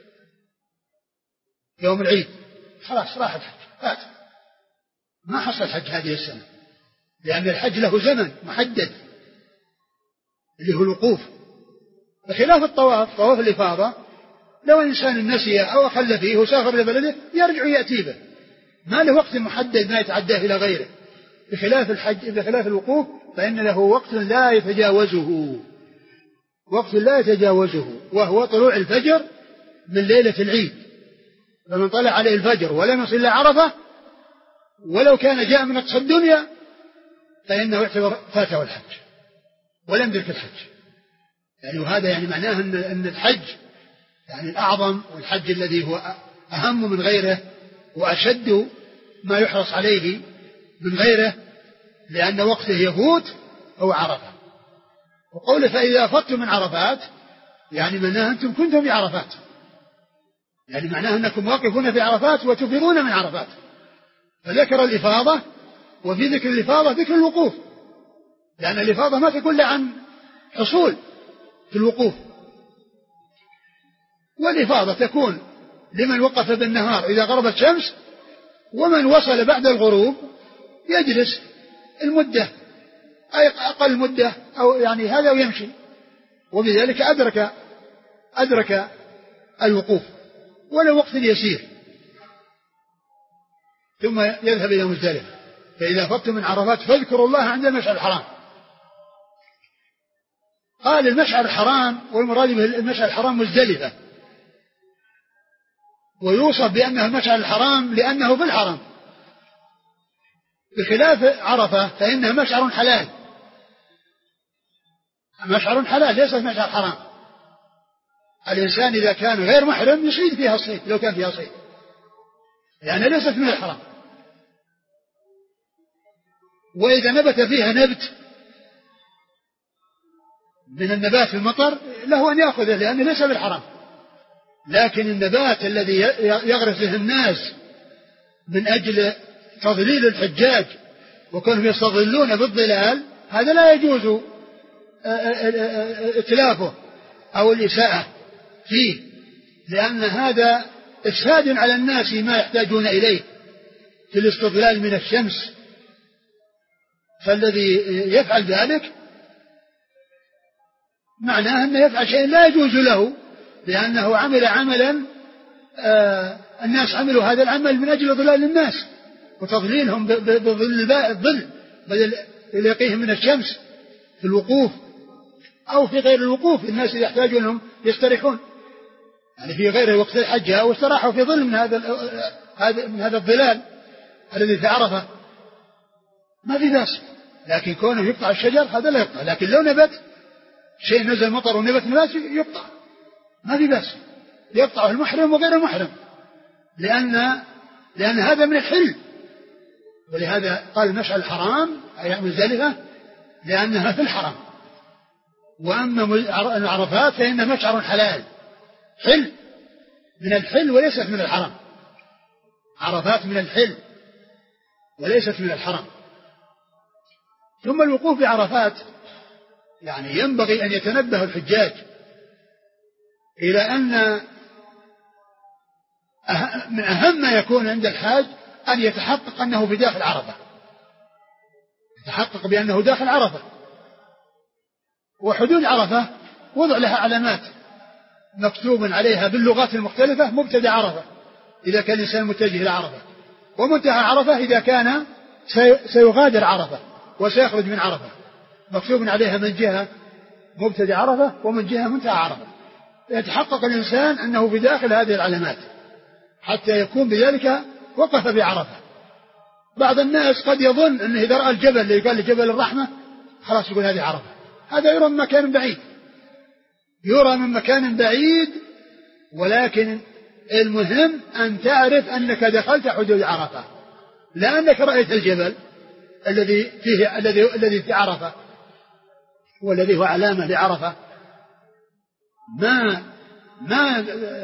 يوم العيد، خلاص راح الحج، فات، ما حصل الحج هذه السنة، لأن الحج له زمن محدد اللي هو الوقوف، بخلاف الطواف، طواف الإفاضة لو إنسان نسي أو أخل فيه وسافر لبلده يرجع يأتي به، ما له وقت محدد ما يتعداه إلى غيره، بخلاف الحج، بخلاف الوقوف فإن له وقت لا يتجاوزه، وقت لا يتجاوزه، وهو طلوع الفجر من ليلة العيد. فمن طلع عليه الفجر ولم يصل إلى عرفة ولو كان جاء من أقصى الدنيا فإنه يعتبر فاته الحج ولم يدرك الحج. يعني وهذا يعني معناه أن الحج يعني الأعظم، والحج الذي هو أهم من غيره وأشد ما يحرص عليه من غيره، لأن وقته يفوت هو عرفة. وقوله فإذا أفضتم من عرفات يعني معناه أنتم كنتم في عرفات، يعني معناه أنكم واقفون في عرفات وتفيضون من عرفات. فذكر الإفاضة، وفي ذكر الإفاضة ذكر الوقوف، لأن الإفاضة ما تكون عن حصول في الوقوف، والإفاضة تكون لمن وقف بالنهار إذا غربت الشمس، ومن وصل بعد الغروب يجلس المدة أي أقل مدة أو يعني هذا ويمشي، وبذلك أدرك الوقوف ولو وقت يسير، ثم يذهب إلى مزدلفة. فإذا أفضتم من عرفات فاذكروا الله عند المشعر الحرام. قال المشعر الحرام والمراد به المشعر الحرام مزدلفة، ويوصف بأنه المشعر الحرام لأنه في الحرم، بخلاف عرفة فإنها مشعر حلال، مشعر حلال ليس مشعر حرام. الإنسان إذا كان غير محرم يصيد فيها الصيد لو كان فيها صيد، لأنها ليست من الحرام. وإذا نبت فيها نبت من النبات في المطر له أن يأخذه لأنه ليس بالحرام، لكن النبات الذي يغرسه الناس من أجل تضليل الحجاج وكونهم يستظلون بالظلال هذا لا يجوز إتلافه أو الإساءة فيه، لأن هذا إفساد على الناس ما يحتاجون إليه في الاستظلال من الشمس. فالذي يفعل ذلك معناه أنه يفعل شيء لا يجوز له، لأنه عمل عملا الناس عملوا هذا العمل من أجل ظلال الناس وتضليلهم بظل الظل بدل يلاقيهم من الشمس في الوقوف أو في غير الوقوف. الناس يحتاجون لهم يستريحون، يعني في غير وقت الحج أو استراحوا في ظل من هذا الظلال الذي في عرفة ما في بأس، لكن كونه يقطع الشجر هذا لا يقطع. لكن لو نبت شيء نزل مطر ونبت نبات يقطع ما في بأس، يقطعه المحرم وغير المحرم، لأن هذا من الحل. ولهذا قال المشعر الحرام أي مزدلفة لأنها في الحرم. وأما عرفات فإنها مشعر حلال، حل من الحل وليست من الحرم. عرفات من الحل وليست من الحرم. ثم الوقوف بعرفات يعني ينبغي أن يتنبه الحجاج إلى أن من أهم ما يكون عند الحاج أن يتحقق أنه في داخل عرفة، يتحقق بأنه داخل عرفة. وحدود عرفة وضع لها علامات مكتوب عليها باللغات المختلفة: مبتدأ عرفة إذا كان الإنسان متجه إلى عرفة، ومنتهى عرفة إذا كان سيغادر عرفة وسيخرج من عرفة، مكتوب عليها من جهة مبتدأ عرفة ومن جهة منتهى عرفة. يتحقق الإنسان أنه في داخل هذه العلامات حتى يكون بذلك وقف بعرفة. بعض الناس قد يظن أنه إذا رأى الجبل اللي يقال جبل الرحمة خلاص يقول هذه عرفة. هذا يرى من مكان بعيد، يرى من مكان بعيد، ولكن المهم أن تعرف أنك دخلت حدود عرفة، لا أنك رأيت الجبل الذي في عرفة والذي هو علامة لعرفة. ما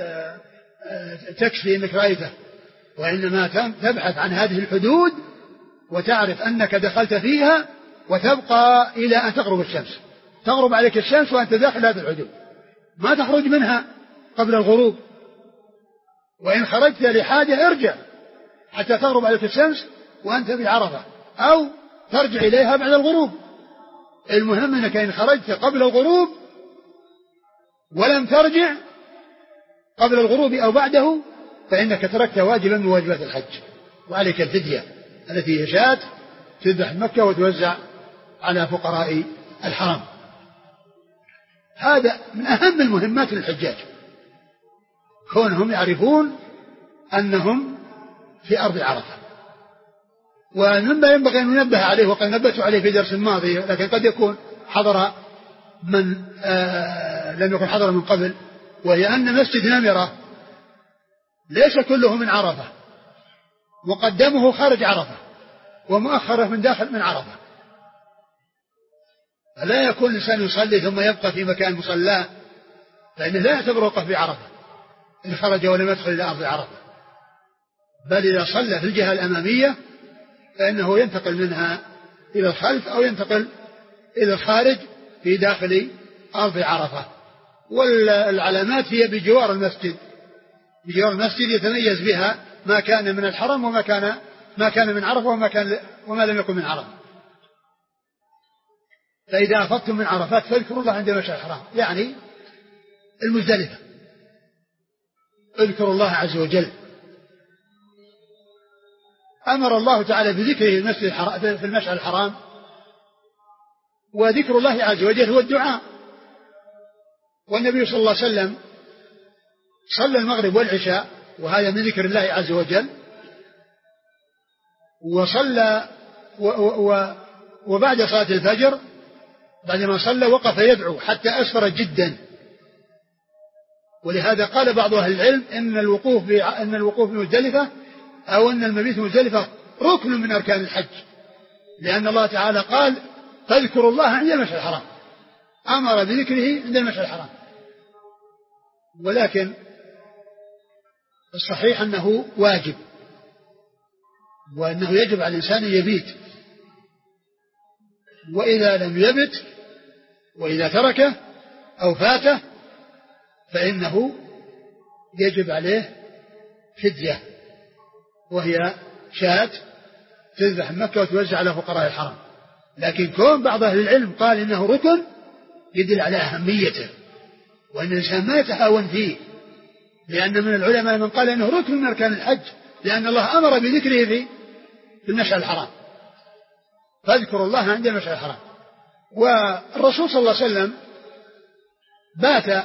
تكفي أنك رأيته، وإنما تبحث عن هذه الحدود وتعرف أنك دخلت فيها، وتبقى إلى أن تغرب الشمس، تغرب عليك الشمس وأنت داخل هذه الحدود، ما تخرج منها قبل الغروب. وإن خرجت لحاجة ارجع حتى تغرب عليك الشمس وأنت في عرفة، أو ترجع إليها بعد الغروب. المهم أنك إن خرجت قبل الغروب ولم ترجع قبل الغروب أو بعده فإنك تركت واجبا من واجبات الحج، وعليك الفدية التي هي شاة تذبح مكة وتوزع على فقراء الحرم. هذا من أهم المهمات للحجاج، كونهم يعرفون أنهم في أرض عرفة. ومما ينبغي أن ننبه عليه، وقد نبهت عليه في درس ماضي، لكن قد يكون حضر من لم يكن حضر من قبل، وهي أن مسجد نمرة ليس كله من عرفة، مقدمه خارج عرفة ومؤخره من داخل من عرفة. فلا يكون الإنسان يصلي ثم يبقى في مكان مصلاه، فإنه لا يعتبر وقف بعرفة إن خرج ولم يدخل إلى أرض عرفة، بل إذا صلى في الجهة الأمامية فإنه ينتقل منها إلى الخلف أو ينتقل إلى الخارج في داخل أرض عرفة. والعلامات هي بجوار المسجد، بجوار المسجد يتميز بها ما كان من الحرم وما كان من عرفة وما لم يكن من عرفة. فإذا أفضتم من عرفات فاذكروا الله عند المشعر الحرام، يعني المزدلفة، اذكروا الله عز وجل. أمر الله تعالى بذكره في المشعر الحرام، وذكر الله عز وجل هو الدعاء. والنبي صلى الله عليه وسلم صلى المغرب والعشاء وهذا من ذكر الله عز وجل، وصلى وبعد صلاة الفجر بعدما صلى وقف يدعو حتى أسفر جدا. ولهذا قال بعض أهل العلم إن الوقوف بمزدلفة أو أن المبيت بمزدلفة ركن من أركان الحج، لأن الله تعالى قال فاذكروا الله عند المشعر الحرام، أمر بذكره عند المشعر الحرام. ولكن الصحيح أنه واجب، وأنه يجب على الإنسان أن يبيت، وإذا لم يبت وإذا تركه أو فاته فإنه يجب عليه فدية، وهي شاة تذبح مكة وتوزع على فقراء الحرم. لكن كون بعض أهل العلم قال إنه ركن يدل على أهميته، وأن الإنسان ما يتهاون فيه، لأن من العلماء من قال إنه ركن من أركان الحج، لأن الله أمر بذكره في المشعر الحرام، فاذكروا الله عند المشعر الحرام. والرسول صلى الله عليه وسلم بات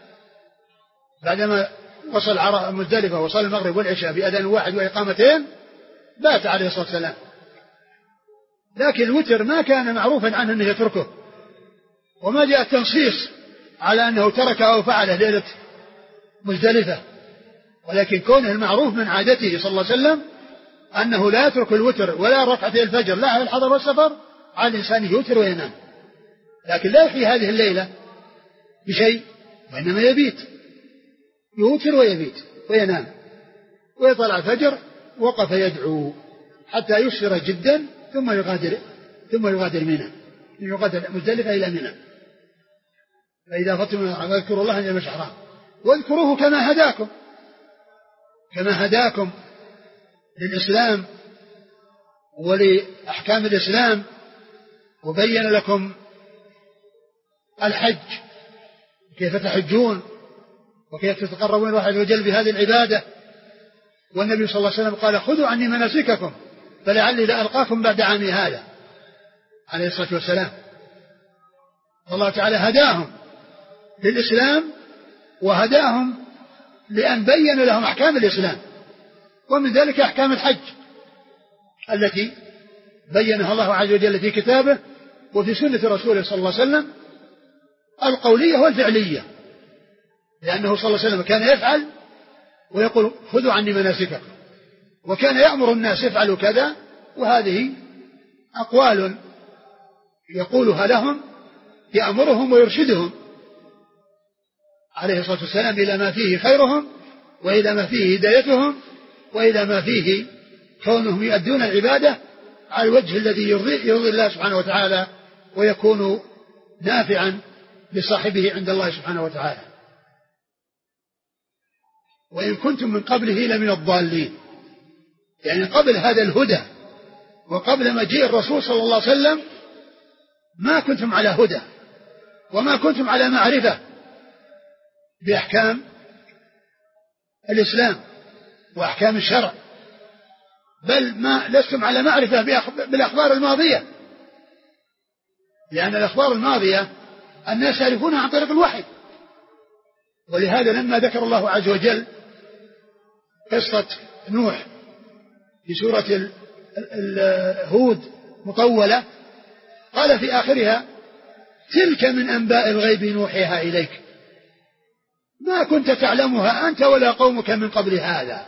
بعدما وصل مزدلفة وصل المغرب والعشاء بأذان واحد وإقامتين، بات عليه الصلاة والسلام. لكن الوتر ما كان معروفا عنه أنه يتركه، وما جاء التنصيص على أنه تركه أو فعله ليلة مزدلفة، ولكن كونه المعروف من عادته صلى الله عليه وسلم أنه لا يترك الوتر ولا ركعتي الفجر لا على الحضر والسفر، على الإنسان يوتر وينام، لكن لا يحيي هذه الليلة بشيء، وإنما يبيت، يوتر ويبيت وينام، ويطلع الفجر وقف يدعو حتى يسفر جدا ثم يغادر منى، يغادر مزدلفة إلى منى. فإذا فتم فاذكروا الله عند المشعر الحرام واذكروه كما هداكم للإسلام ولأحكام الإسلام، وبين لكم الحج كيف تحجون وكيف تتقربون إلى الله عز وجل بهذه العبادة. والنبي صلى الله عليه وسلم قال خذوا عني مناسككم فلعلي لا ألقاكم بعد عامي هذا، عليه الصلاة والسلام. الله تعالى هداهم للإسلام وهداهم لأن بين لهم أحكام الإسلام، ومن ذلك أحكام الحج التي بينها الله عز وجل في كتابه وفي سنة رسوله صلى الله عليه وسلم، القولية والفعلية، لأنه صلى الله عليه وسلم كان يفعل ويقول خذوا عني مناسككم، وكان يأمر الناس يفعلوا كذا، وهذه أقوال يقولها لهم يأمرهم ويرشدهم عليه الصلاة والسلام إلى ما فيه خيرهم وإلى ما فيه هدايتهم وإلى ما فيه كونهم يؤدون العبادة على الوجه الذي يرضي الله سبحانه وتعالى ويكون نافعا لصاحبه عند الله سبحانه وتعالى. وإن كنتم من قبله لمن الضالين، يعني قبل هذا الهدى وقبل مجيء الرسول صلى الله عليه وسلم ما كنتم على هدى وما كنتم على معرفة بأحكام الإسلام وأحكام الشرع، بل ما لستم على معرفة بالأخبار الماضية، لأن الأخبار الماضية الناس يعرفونها عن طريق الوحي. ولهذا لما ذكر الله عز وجل قصة نوح في سورة هود مطولة قال في آخرها تلك من أنباء الغيب نوحيها إليك ما كنت تعلمها أنت ولا قومك من قبل هذا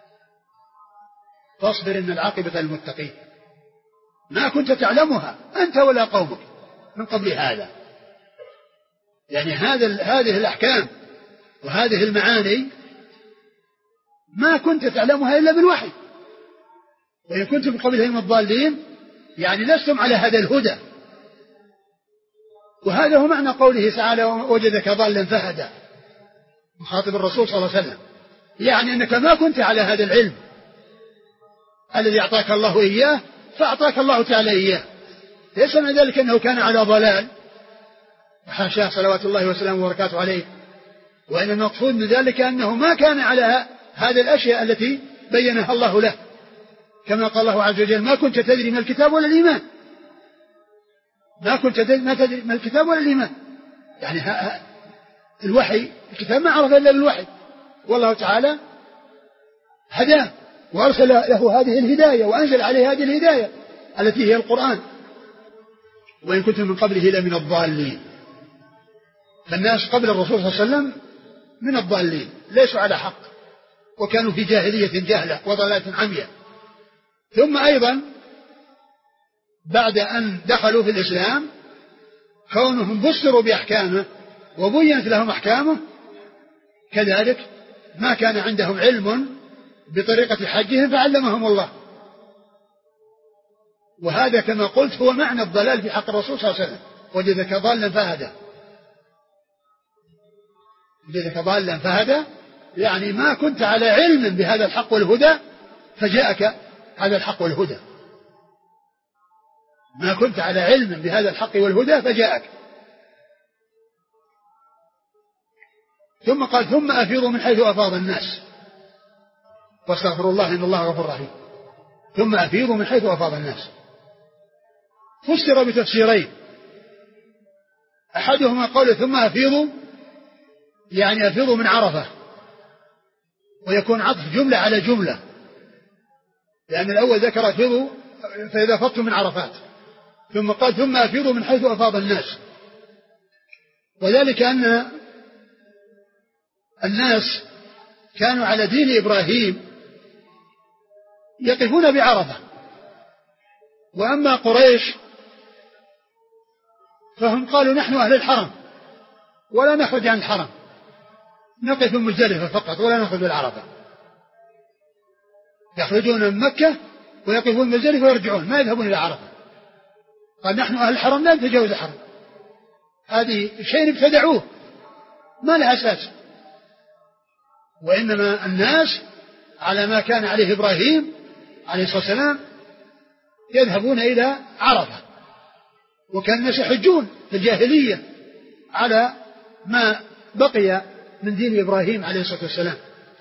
فاصبر إن العاقبة للمتقين. ما كنت تعلمها أنت ولا قومك من قبل هذا، يعني هذه الأحكام وهذه المعاني ما كنت تعلمها إلا بالوحي، وإن كنتم من قبلها من الضالين يعني لستم على هذا الهدى. وهذا هو معنى قوله تعالى وجدك ضالا فهدى، مخاطب الرسول صلى الله عليه وسلم، يعني أنك ما كنت على هذا العلم الذي أعطاك الله إياه فأعطاك الله تعالى إياه، ليس من ذلك أنه كان على ضلال وحاشاه صلوات الله وسلامه وبركاته عليه، وإن المقصود من ذلك أنه ما كان على هذه الأشياء التي بينها الله له، كما قال الله عز وجل ما كنت تدري من الكتاب ولا الإيمان، ما كنت تدري من الكتاب ولا الإيمان، يعني الوحي الكتاب ما عرف إلا بالوحي، والله تعالى هداه وأرسل له هذه الهداية وأنزل عليه هذه الهداية التي هي القرآن، وإن كنتم من قبله لمن الضالين. فالناس قبل الرسول صلى الله عليه وسلم من الضالين ليسوا على حق، وكانوا في جاهلية جهلة وضلالة عمية. ثم أيضا بعد أن دخلوا في الإسلام كونهم بصروا بأحكامه وبينت لهم أحكامه كذلك ما كان عندهم علم بطريقة حجهم فعلمهم الله. وهذا كما قلت هو معنى الضلال في حق الرسول صلى الله عليه وسلم، وجدك ضالا فهدى. وجدك ضالا فهدى يعني ما كنت على علم بهذا الحق والهدى فجاءك هذا الحق والهدى، ما كنت على علم بهذا الحق والهدى فجاءك. ثم قال ثم أفيضوا من حيث أفاض الناس واستغفروا الله إن الله غفور رحيم. ثم أفيضوا من حيث أفاض الناس فسر بتفسيرين، أحدهما قول ثم أفيضوا يعني أفيضوا من عرفة، ويكون عطف جملة على جملة، لأن الأول ذكر أفيضوا فإذا أفضتم من عرفات، ثم قال ثم أفيضوا من حيث أفاض الناس، وذلك أن الناس كانوا على دين إبراهيم يقفون بعرفة، وأما قريش فهم قالوا نحن أهل الحرم ولا نخرج عن الحرم، نقف مزدلفة فقط ولا نخرج بالعرفة، يخرجون من مكة ويقفون مزدلفة ويرجعون ما يذهبون إلى عرفة. قال نحن أهل الحرم لا نتجاوز الحرم، هذه شيء ابتدعوه ما له أساس، وإنما الناس على ما كان عليه إبراهيم عليه الصلاة والسلام يذهبون إلى عرفة، وكان الناس يحجون في الجاهلية على ما بقي من دين إبراهيم عليه الصلاة والسلام،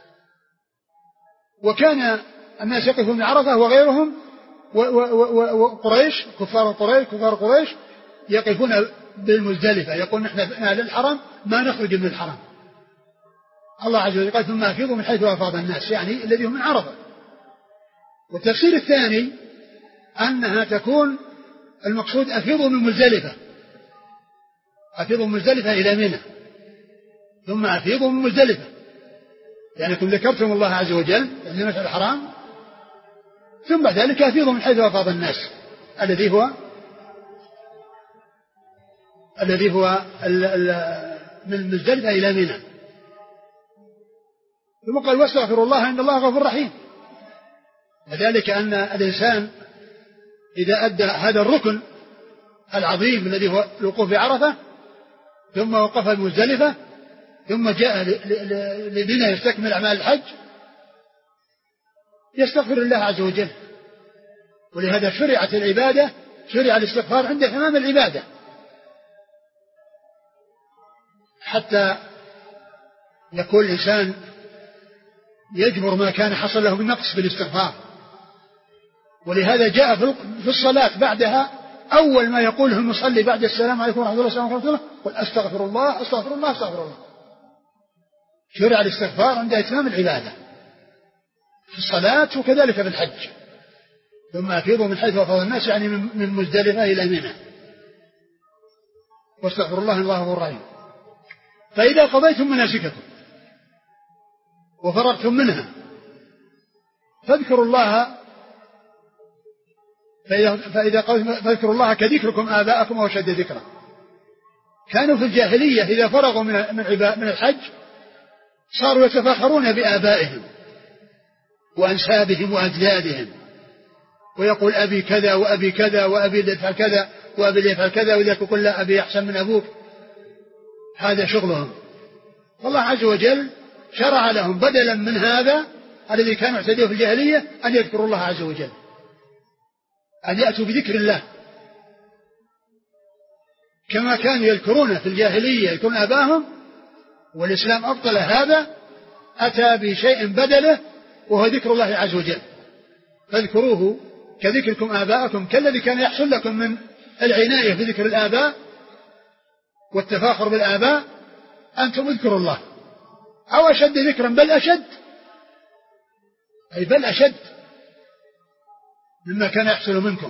وكان الناس يقفون من عرفة وغيرهم وقريش كفار قريش يقفون بالمزدلفة يقول نحن أهل الحرم ما نخرج من الحرم. الله عز وجل قال ثم أفيضوا من حيث أفاض الناس يعني الذي هم من عرفة. والتفسير الثاني أنها تكون المقصود أفيضوا من مزدلفة، أفيضوا من مزدلفة إلى منى، ثم أفيضوا من مزدلفة يعني كم ذكرتم الله عز وجل عند المشعر الحرام، ثم بعد ذلك أفيضوا من حيث أفاض الناس الذي هو من مزدلفة إلى منى. ثم قال واستغفروا الله إن الله غفور رحيم، وذلك أن الإنسان إذا أدى هذا الركن العظيم الذي هو الوقوف بعرفة ثم وقف المزدلفة ثم جاء لمنى يستكمل أعمال الحج يستغفر الله عز وجل. ولهذا شرعت العبادة، شرع الاستغفار عند تمام العبادة، حتى يكون الإنسان يجبر ما كان حصل له من نقص بالاستغفار، ولهذا جاء في الصلاة بعدها أول ما يقوله المصلي بعد السلام عليكم ورحمة الله السلام عليكم قل أستغفر الله أستغفر الله أستغفر الله. شرع الاستغفار عند إتمام العبادة في الصلاة وكذلك في الحج. ثم أفيضوا من حيث أفاض الناس يعني من مزدلفة إلى منى واستغفر الله الله غفور رحيم. فإذا قضيتم مناسككم وفرغتم منها فاذكروا الله فاذكروا الله كذكركم آباءكم أو أشد ذكرا. كانوا في الجاهلية إذا فرغوا من الحج صاروا يتفاخرون بآبائهم وأنسابهم وأجدادهم ويقول أبي كذا وأبي كذا وأبي اللي يفعل كذا وأبي اللي يفعل كذا وإذا يقول لا أبي أحسن من أبوك. هذا شغلهم. فالله عز وجل شرع لهم بدلا من هذا الذي كانوا يعتدون في الجاهلية أن يذكروا الله عز وجل، أن يأتوا بذكر الله كما كانوا يذكرون في الجاهلية يذكرون آباءهم، والإسلام أبطل هذا أتى بشيء بدله وهو ذكر الله عز وجل. فاذكروه كذكركم آباءكم كالذي كان يحصل لكم من العناية بذكر الآباء والتفاخر بالآباء أنتم اذكروا الله أو أشد ذكرا بل أشد، أي بل أشد مما كان يحصل منكم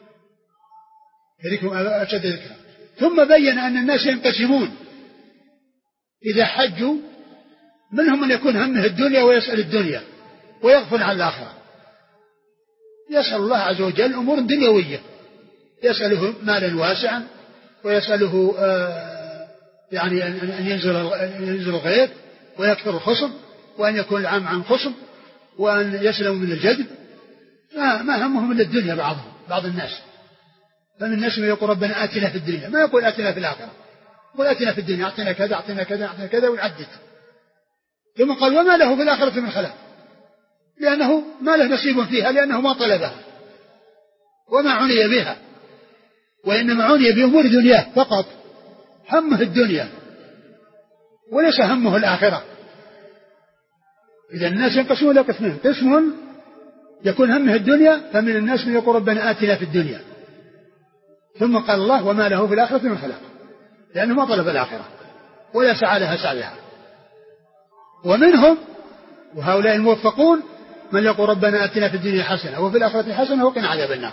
ذكركم آباء أشد ذكرا. ثم بين أن الناس ينقسمون إذا حجوا، منهم من يكون همه الدنيا ويسأل الدنيا ويغفل عن الآخرة، يسأل الله عز وجل أمور دنيوية، يسأله مالا واسعا ويسأله يعني أن ينزل الغيث ويكثر الخصم وأن يكون العام عن خصم وأن يسلم من الجدب. ما همهم إلا الدنيا بعض الناس. فمن الناس من يقول ربنا آتنا في الدنيا، ما يقول آتنا في الآخرة، يقول آتنا في الدنيا أعطنا كذا أعطنا كذا أعطنا كذا ويعدد. ثم قال وما له في الآخرة من خلاق، لأنه ما له نصيب فيها لأنه ما طلبها وما عني بها، وإنما عني بأمور دنياه فقط، همه الدنيا وليس همه الآخرة. إذا الناس ينقسمون إلى قسمين، قسم يكون همه الدنيا، فمن الناس من يقول ربنا آتنا في الدنيا، ثم قال الله وما له في الآخرة من خلاق، لأنه ما طلب الآخرة ولا سعى لها سعيها. ومنهم وهؤلاء الموفقون من يقول ربنا آتنا في الدنيا حسنة وفي الآخرة حسنة وقنا عذاب النار.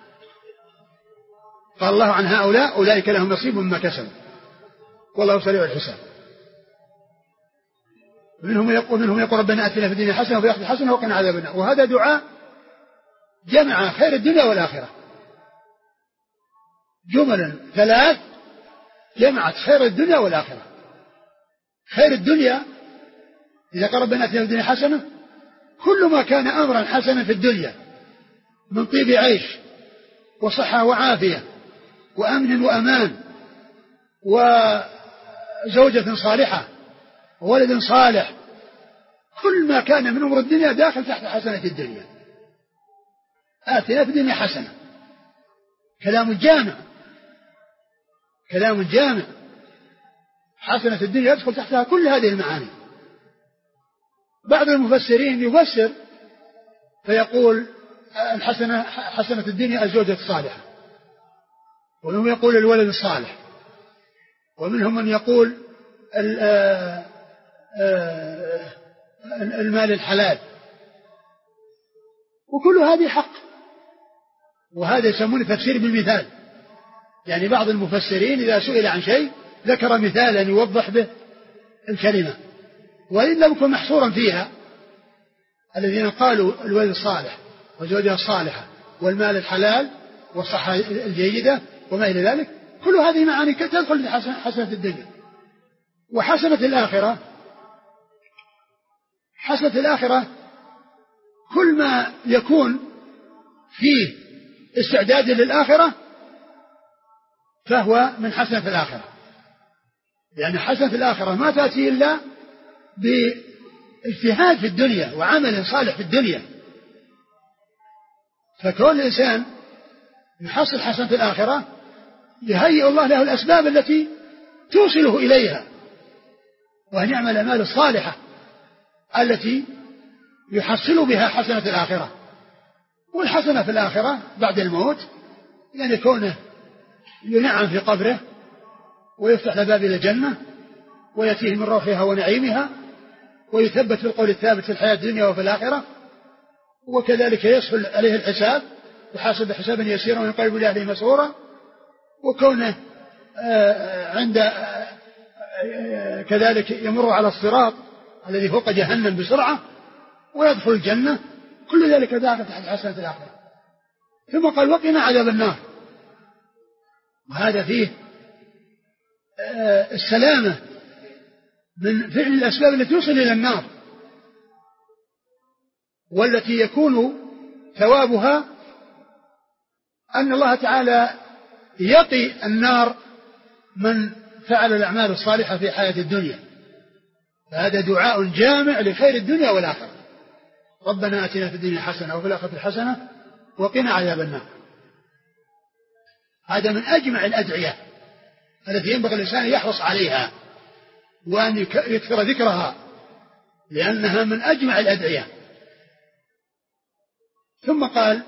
قال الله عن هؤلاء أولئك لهم نصيب مما كسبوا والله سريع الحساب. منهم يقول ربنا آتنا في الدنيا حسنة وفي الآخرة حسنة وقنا عذاب النار. وهذا دعاء جمع خير الدنيا والآخرة، جملا ثلاث جمعت خير الدنيا والآخرة. خير الدنيا إذا قال ربنا آتنا في الدنيا حسنة، كل ما كان أمرا حسنا في الدنيا من طيب عيش وصحة وعافية وأمن وأمان وزوجة صالحة وولد صالح، كل ما كان من أمور الدنيا داخل تحت حسنة الدنيا. آتنا في الدنيا حسنة، كلام جامع، حسنة الدنيا يدخل تحتها كل هذه المعاني. بعض المفسرين يفسر فيقول حسنة الدنيا الزوجة الصالحة، ومنهم يقول الولد الصالح، ومنهم من يقول المال الحلال، وكل هذه حق. وهذا يسمونه تفسير بالمثال، يعني بعض المفسرين إذا سئل عن شيء ذكر مثالا يوضح به الكلمة، وإن لم يكن محصورا فيها. الذين قالوا الولد الصالح والزوجة الصالحة والمال الحلال والصحة الجيدة وما إلى ذلك، كل هذه معاني تدخل في حسنة الدنيا. وحسنة الآخرة، حسنة الآخرة كل ما يكون فيه استعداد للآخرة فهو من حسنة الآخرة، لأن حسنة الآخرة ما تأتي إلا باجتهاد في الدنيا وعمل صالح في الدنيا. فكون الإنسان يحصل حسنة الآخرة يهيئ الله له الأسباب التي توصله إليها، وأن يعمل الأعمال الصالحة التي يحصل بها حسنة الآخرة. والحسنة في الآخرة بعد الموت يعني كونه ينعم في قبره ويفتح له باب إلى الجنة ويأتيه من روحها ونعيمها ويثبت بالقول الثابت في الحياة الدنيا وفي الآخرة، وكذلك يسهل عليه الحساب يحاسب حسابا يسيرا وينقلب إلى أهله مسرورا، وكونه عند كذلك يمر على الصراط الذي فوق جهنم بسرعة ويدخل الجنة، كل ذلك داخل تحت حسنة الآخرة. ثم قال وقنا عذاب النار، وهذا فيه السلامة من فعل الأسباب التي توصل إلى النار، والتي يكون ثوابها أن الله تعالى يقي النار من فعل الأعمال الصالحة في حياة الدنيا. فهذا دعاء جامع لخير الدنيا والآخرة. ربنا آتنا في الدنيا حسنة وفي الآخرة حسنة وقنا عذاب النار. هذا من أجمع الأدعية التي ينبغي الإنسان يحرص عليها وأن يكثر ذكرها، لأنها من أجمع الأدعية. ثم قال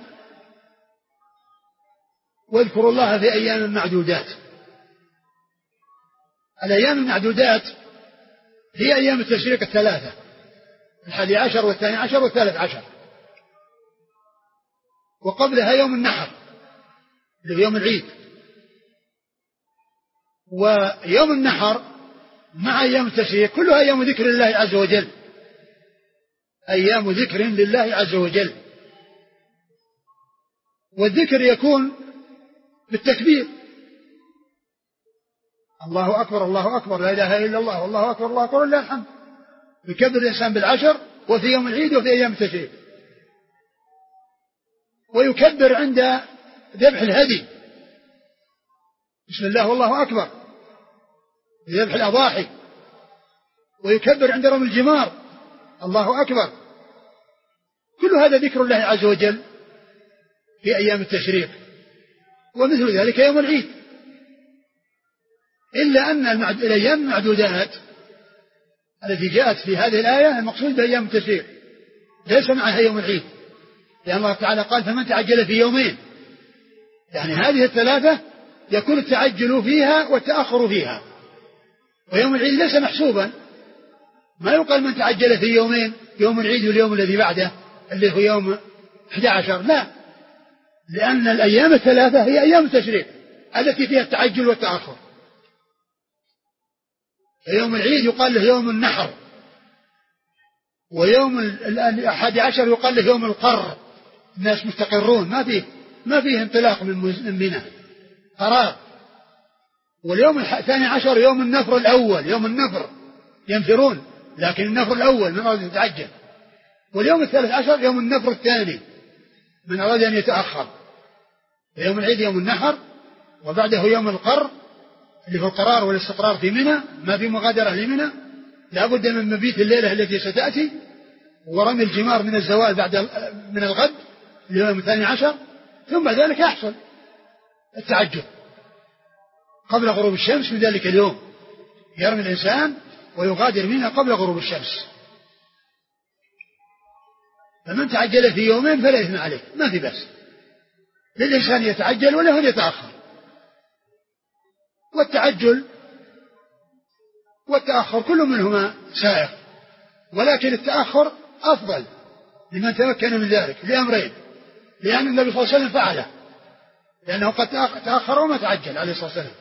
واذكروا الله في أيام معدودات. الأيام المعدودات هي أيام التشريق الثلاثة، 11 و12 و13، وقبلها يوم النحر اللي هو يوم العيد. ويوم النحر مع أيام التشريق كلها أيام ذكر الله عز وجل، أيام ذكر لله عز وجل. والذكر يكون بالتكبير، الله أكبر الله أكبر لا إله إلا الله والله أكبر الله أكبر ولله الحمد، يكبر الإنسان بالعشر وفي يوم العيد وفي أيام التشريق. ويكبر عند ذبح الهدي بسم الله والله أكبر ذبح الأضاحي. ويكبر عند رمي الجمار الله أكبر. كل هذا ذكر الله عز وجل في أيام التشريق. ومثل ذلك يوم العيد، إلا أن الأيام المعدودات التي جاءت في هذه الآية المقصود بأيام التشريق ليس معها يوم العيد، لأن الله تعالى قال فمن تعجل في يومين، يعني هذه الثلاثة يكون التعجل فيها والتأخر فيها. ويوم العيد ليس محسوبا، ما يقال من تعجل في يومين يوم العيد واليوم الذي بعده اللي هو يوم 11، لا، لأن الأيام الثلاثة هي أيام التشريق التي فيها التعجل والتأخر. يوم العيد يقال له يوم النحر، ويوم 11 يقال له يوم القر، الناس مستقرون ما فيه انطلاق من منى قرار. واليوم 12 يوم النفر الأول، يوم النفر ينفرون، لكن النفر الأول من أراد يتعجل. واليوم 13 يوم النفر الثاني من أراد أن يتأخر. يوم العيد يوم النحر، وبعده يوم القر اللي هو القرار والاستقرار في منى، ما في مغادرة لمنى، لا بد من مبيت الليلة التي ستأتي، ورمي الجمار من الزوال من الغد اليوم 12، ثم ذلك يحصل التعجل قبل غروب الشمس من ذلك اليوم، يرمي الإنسان ويغادر منها قبل غروب الشمس. فمن تعجل في يومين فلا إثم عليه، ما في بأس للإنسان يتعجل وله أن يتأخر. والتعجل والتأخر كل منهما سائغ، ولكن التأخر أفضل لمن تمكن من ذلك لأمرين: لأن النبي صلى الله عليه وسلم فعله، لأنه قد تأخر وما تعجل عليه الصلاة والسلام،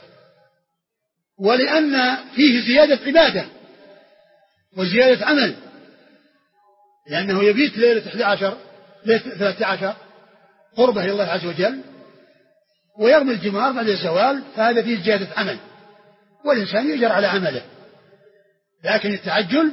ولأن فيه زيادة عبادة وزيادة عمل، لأنه يبيت ليلة 11 ليلة 13 قربة إلى الله عز وجل، ويرمي الجمار بعد الزوال، فهذا فيه زيادة عمل والإنسان يجر على عمله. لكن التعجل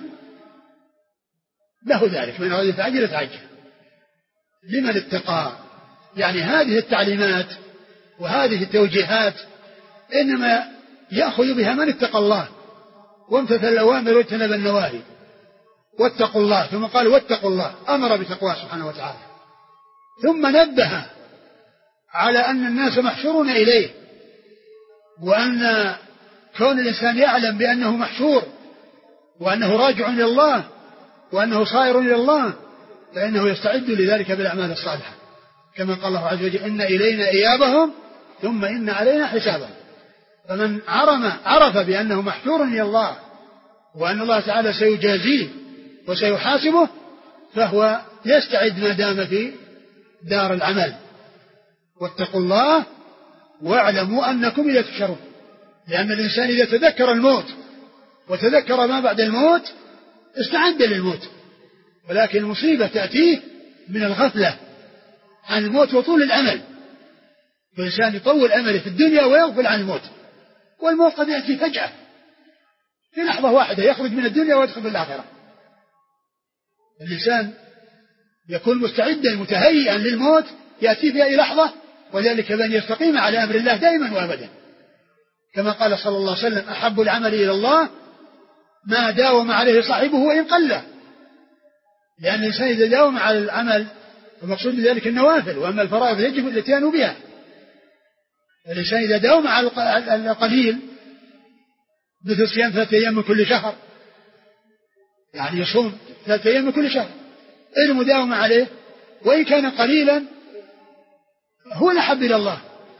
له ذلك، من أراد يتعجل يتعجل لمن اتقى. يعني هذه التعليمات وهذه التوجيهات إنما يأخذ بها من اتقى الله وامتثل الأوامر واجتنب النواهي. واتقوا الله، ثم قال واتقوا الله، أمر بتقواه سبحانه وتعالى، ثم نبه على أن الناس محشورون إليه، وأن كون الإنسان يعلم بأنه محشور وأنه راجع إلى الله وأنه صائر إلى الله، فإنه يستعد لذلك بالأعمال الصالحة. كما قال الله عز وجل إن إلينا إيابهم ثم إن علينا حسابهم. فمن عرف بأنه محشور إلى الله وأن الله تعالى سيجازيه وسيحاسبه فهو يستعد ما دام في دار العمل. واتقوا الله واعلموا أنكم إليه تحشرون. لأن الإنسان إذا تذكر الموت وتذكر ما بعد الموت استعد للموت، ولكن المصيبة تأتيه من الغفلة عن الموت وطول الأمل. الإنسان يطول أمله في الدنيا ويغفل عن الموت، والموت قد يأتي فجأة في لحظة واحدة يخرج من الدنيا ويدخل في الآخرة. الإنسان يكون مستعدا متهيئا للموت يأتي في أي لحظة، وذلك بأن يستقيم على أمر الله دائما وأبدا، كما قال صلى الله عليه وسلم أحب العمل إلى الله ما داوم عليه صاحبه وإن قل. لأن الإنسان إذا داوم على العمل فمقصود بذلك النوافل، وأما الفرائض يجب الاتيان بها. الإنسان إذا داوم على القليل مثل صيام 3 أيام من كل شهر، يعني يصوم 3 أيام من كل شهر، المداومة عليه وإن كان قليلا هو الأحب إلى الله.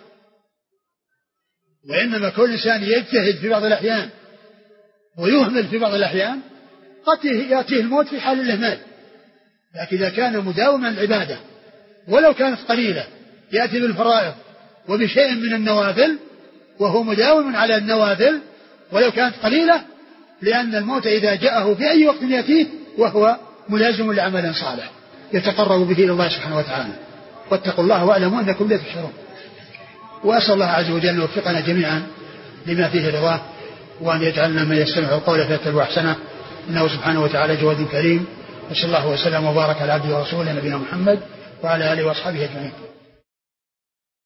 وإنما كل إنسان يجتهد في بعض الأحيان ويهمل في بعض الأحيان قد يأتيه الموت في حال الإهمال. لكن إذا كان مداوما العبادة ولو كانت قليلة يأتي بالفرائض وبشيء من النوافل وهو مداوم على النوافل ولو كانت قليلة، لأن الموت إذا جاءه في أي وقت يأتيه وهو ملازم لعمل صالح يتقرب به إلى الله سبحانه وتعالى. واتقوا الله واعلموا أنكم لا تحشرون. وأسأل الله عز وجل أن يوفقنا جميعا لما فيه رضاه، وأن يجعلنا من يستمع القول فيتبع أحسنه، إنه سبحانه وتعالى جواد كريم. وصلى الله وسلم وبارك على عبده ورسوله نبينا محمد وعلى آله وأصحابه أجمعين.